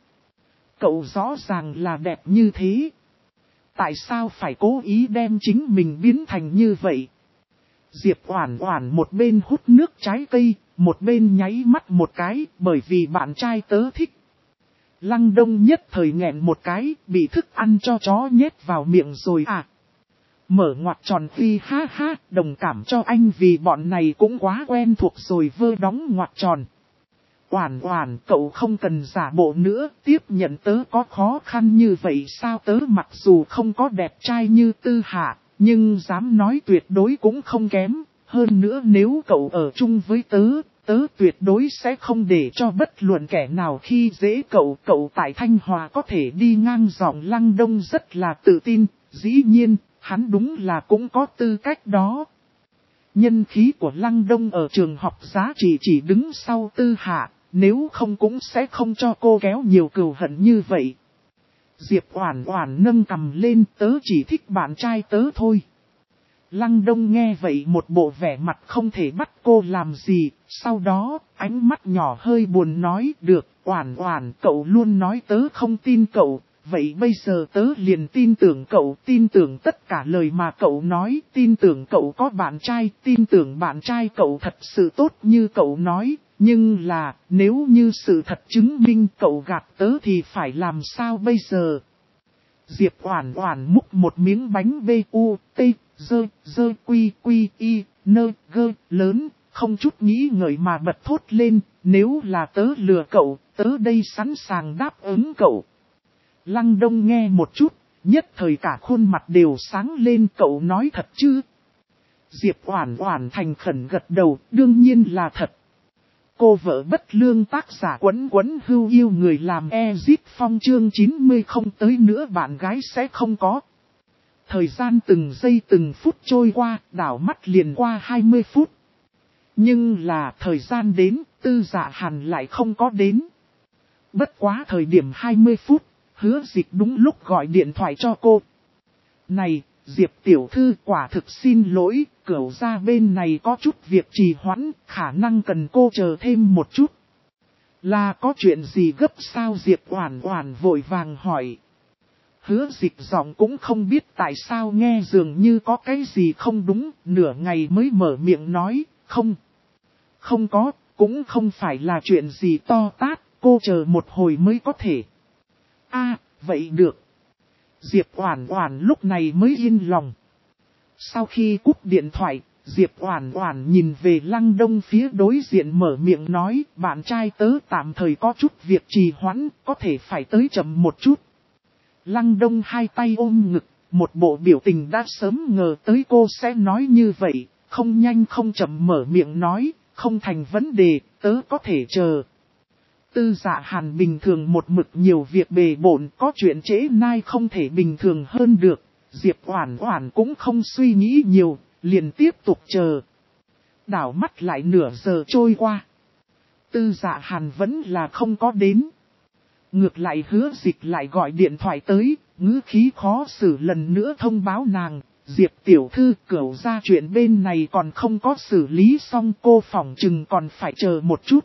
cậu rõ ràng là đẹp như thế. Tại sao phải cố ý đem chính mình biến thành như vậy? Diệp Oản Oản một bên hút nước trái cây, một bên nháy mắt một cái, bởi vì bạn trai tớ thích. Lăng Đông nhất thời nghẹn một cái, bị thức ăn cho chó nhét vào miệng rồi à. Mở ngoặc tròn phi ha ha, đồng cảm cho anh vì bọn này cũng quá quen thuộc rồi vơ đóng ngoặc tròn. Oản Oản, cậu không cần giả bộ nữa, tiếp nhận tớ có khó khăn như vậy sao? Tớ mặc dù không có đẹp trai như Tư Hạ, nhưng dám nói tuyệt đối cũng không kém. Hơn nữa nếu cậu ở chung với tớ tuyệt đối sẽ không để cho bất luận kẻ nào khi dễ cậu. Cậu tại Thanh Hòa có thể đi ngang dòng. Lăng Đông rất là tự tin, dĩ nhiên, hắn đúng là cũng có tư cách đó. Nhân khí của Lăng Đông ở trường học giá trị chỉ đứng sau Tư Hạ. nếu không cũng sẽ không cho cô kéo nhiều cừu hận như vậy. Diệp Oản Oản nâng cằm lên, tớ chỉ thích bạn trai tớ thôi. Lăng Đông nghe vậy một bộ vẻ mặt không thể bắt cô làm gì, sau đó, ánh mắt nhỏ hơi buồn nói, được, Oản Oản, cậu luôn nói tớ không tin cậu, vậy bây giờ tớ liền tin tưởng cậu, tin tưởng tất cả lời mà cậu nói, tin tưởng cậu có bạn trai, tin tưởng bạn trai cậu thật sự tốt như cậu nói, nhưng là, nếu như sự thật chứng minh cậu gạt tớ thì phải làm sao bây giờ? Diệp Oản Oản múc một miếng bánh B.U.T. Dơ quy quy y nơ gơ lớn, không chút nghĩ ngợi mà bật thốt lên, nếu là tớ lừa cậu, tớ đây sẵn sàng đáp ứng cậu. Lăng Đông nghe một chút, nhất thời cả khuôn mặt đều sáng lên, cậu nói thật chứ? Diệp Oản Oản thành khẩn gật đầu, đương nhiên là thật. Cô vợ bất lương tác giả Quấn Quấn Hưu yêu người làm Ezip Phong chương 90 không tới nữa bạn gái sẽ không có. Thời gian từng giây từng phút trôi qua, đảo mắt liền qua 20 phút. Nhưng là thời gian đến, Tư Dạ Hàn lại không có đến. Bất quá thời điểm 20 phút, Hứa Dịch đúng lúc gọi điện thoại cho cô. Này, Diệp tiểu thư, quả thực xin lỗi, Cửu gia bên này có chút việc trì hoãn, khả năng cần cô chờ thêm một chút. Là có chuyện gì gấp sao? Diệp Oản Oản vội vàng hỏi. Hứa Dịch giọng cũng không biết tại sao nghe dường như có cái gì không đúng, nửa ngày mới mở miệng nói, không có, cũng không phải là chuyện gì to tát, cô chờ một hồi mới có thể. Vậy được. Diệp Oản Oản lúc này mới yên lòng. Sau khi cúp điện thoại, Diệp Oản Oản nhìn về Lăng Đông phía đối diện mở miệng nói, bạn trai tớ tạm thời có chút việc trì hoãn, có thể phải tới chậm một chút. Lăng Đông hai tay ôm ngực, một bộ biểu tình đã sớm ngờ tới cô sẽ nói như vậy, không nhanh không chậm mở miệng nói, không thành vấn đề, tớ có thể chờ. Tư Dạ Hàn bình thường một mực nhiều việc bề bộn, có chuyện trễ nai không thể bình thường hơn được. Diệp Oản Oản cũng không suy nghĩ nhiều, liền tiếp tục chờ. Đảo mắt lại nửa giờ trôi qua. Tư Dạ Hàn vẫn là không có đến. Ngược lại Hứa Dịch lại gọi điện thoại tới, ngữ khí khó xử lần nữa thông báo nàng, Diệp tiểu thư, Cửu gia chuyện bên này còn không có xử lý xong, cô phỏng chừng còn phải chờ một chút.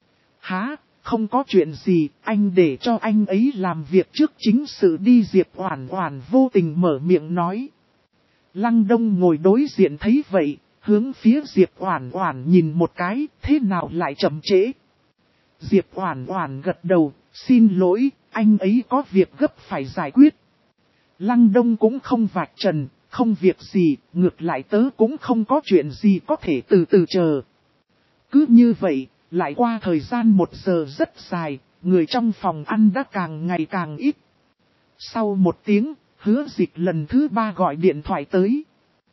Hả? Không có chuyện gì, anh để cho anh ấy làm việc trước chính sự đi. Diệp Oản Oản vô tình mở miệng nói. Lăng Đông ngồi đối diện thấy vậy, hướng phía Diệp Oản Oản nhìn một cái, thế nào lại chậm trễ. Diệp Oản Oản gật đầu, xin lỗi, anh ấy có việc gấp phải giải quyết. Lăng Đông cũng không vạch trần, không việc gì, ngược lại tớ cũng không có chuyện gì có thể từ từ chờ. Cứ như vậy. Lại qua thời gian 1 giờ rất dài, người trong phòng ăn đã càng ngày càng ít. Sau 1 tiếng, Hứa Dịch lần thứ 3 gọi điện thoại tới.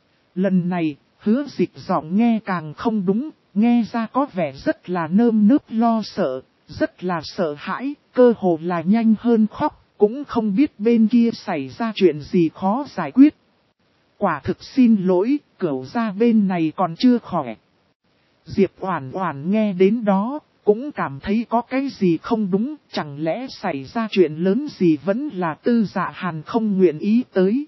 Lần này, Hứa Dịch giọng nghe càng không đúng, nghe ra có vẻ rất là nơm nớp lo sợ, rất là sợ hãi, cơ hồ là nhanh hơn khóc, cũng không biết bên kia xảy ra chuyện gì khó giải quyết. Quả thực xin lỗi, Cửu gia bên này còn chưa khỏe. Diệp Oản Oản nghe đến đó, cũng cảm thấy có cái gì không đúng, chẳng lẽ xảy ra chuyện lớn gì vẫn là Tư Dạ Hàn không nguyện ý tới.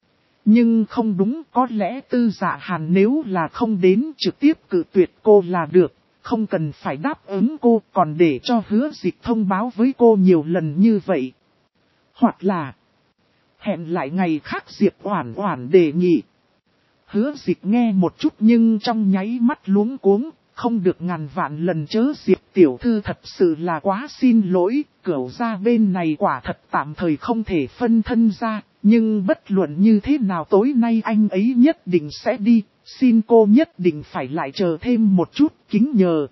Nhưng không đúng, có lẽ Tư Dạ Hàn nếu là không đến trực tiếp cự tuyệt cô là được, không cần phải đáp ứng cô, còn để cho Hứa Dịch thông báo với cô nhiều lần như vậy. Hoặc là hẹn lại ngày khác. Diệp Oản Oản đề nghị. Hứa Dịch nghe một chút nhưng trong nháy mắt luống cuống, không được ngàn vạn lần chớ. Diệp tiểu thư thật sự là quá xin lỗi, Cửu gia bên này quả thật tạm thời không thể phân thân ra, nhưng bất luận như thế nào tối nay anh ấy nhất định sẽ đi, xin cô nhất định phải lại chờ thêm một chút, kính nhờ.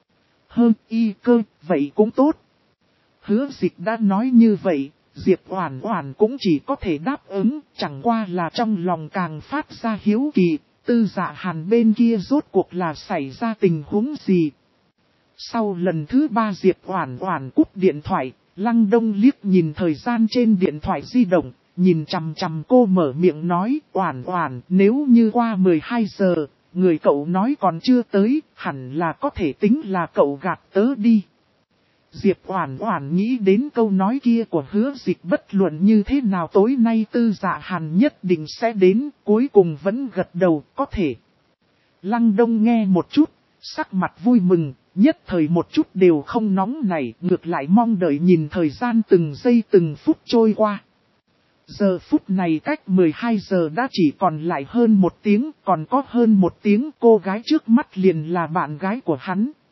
Y cơ, vậy cũng tốt. Hứa Dịch đã nói như vậy. Diệp Oản Oản cũng chỉ có thể đáp ứng, chẳng qua là trong lòng càng phát ra hiếu kỳ, Tư Dạ Hàn bên kia rốt cuộc là xảy ra tình huống gì. Sau lần thứ 3 Diệp Oản Oản cúp điện thoại, Lăng Đông liếc nhìn thời gian trên điện thoại di động, nhìn chằm chằm cô mở miệng nói, Oản Oản, nếu như qua 12 giờ, người cậu nói còn chưa tới, hẳn là có thể tính là cậu gạt tớ đi. Diệp Oản Oản nghĩ đến câu nói kia của Hứa Dịch, bất luận như thế nào tối nay Tư Dạ Hàn nhất định sẽ đến, cuối cùng vẫn gật đầu, có thể. Lăng Đông nghe một chút, sắc mặt vui mừng, nhất thời một chút đều không nóng nảy, ngược lại mong đợi nhìn thời gian từng giây từng phút trôi qua. Giờ phút này cách 12 giờ đã chỉ còn lại hơn 1 tiếng, còn có hơn 1 tiếng cô gái trước mắt liền là bạn gái của hắn.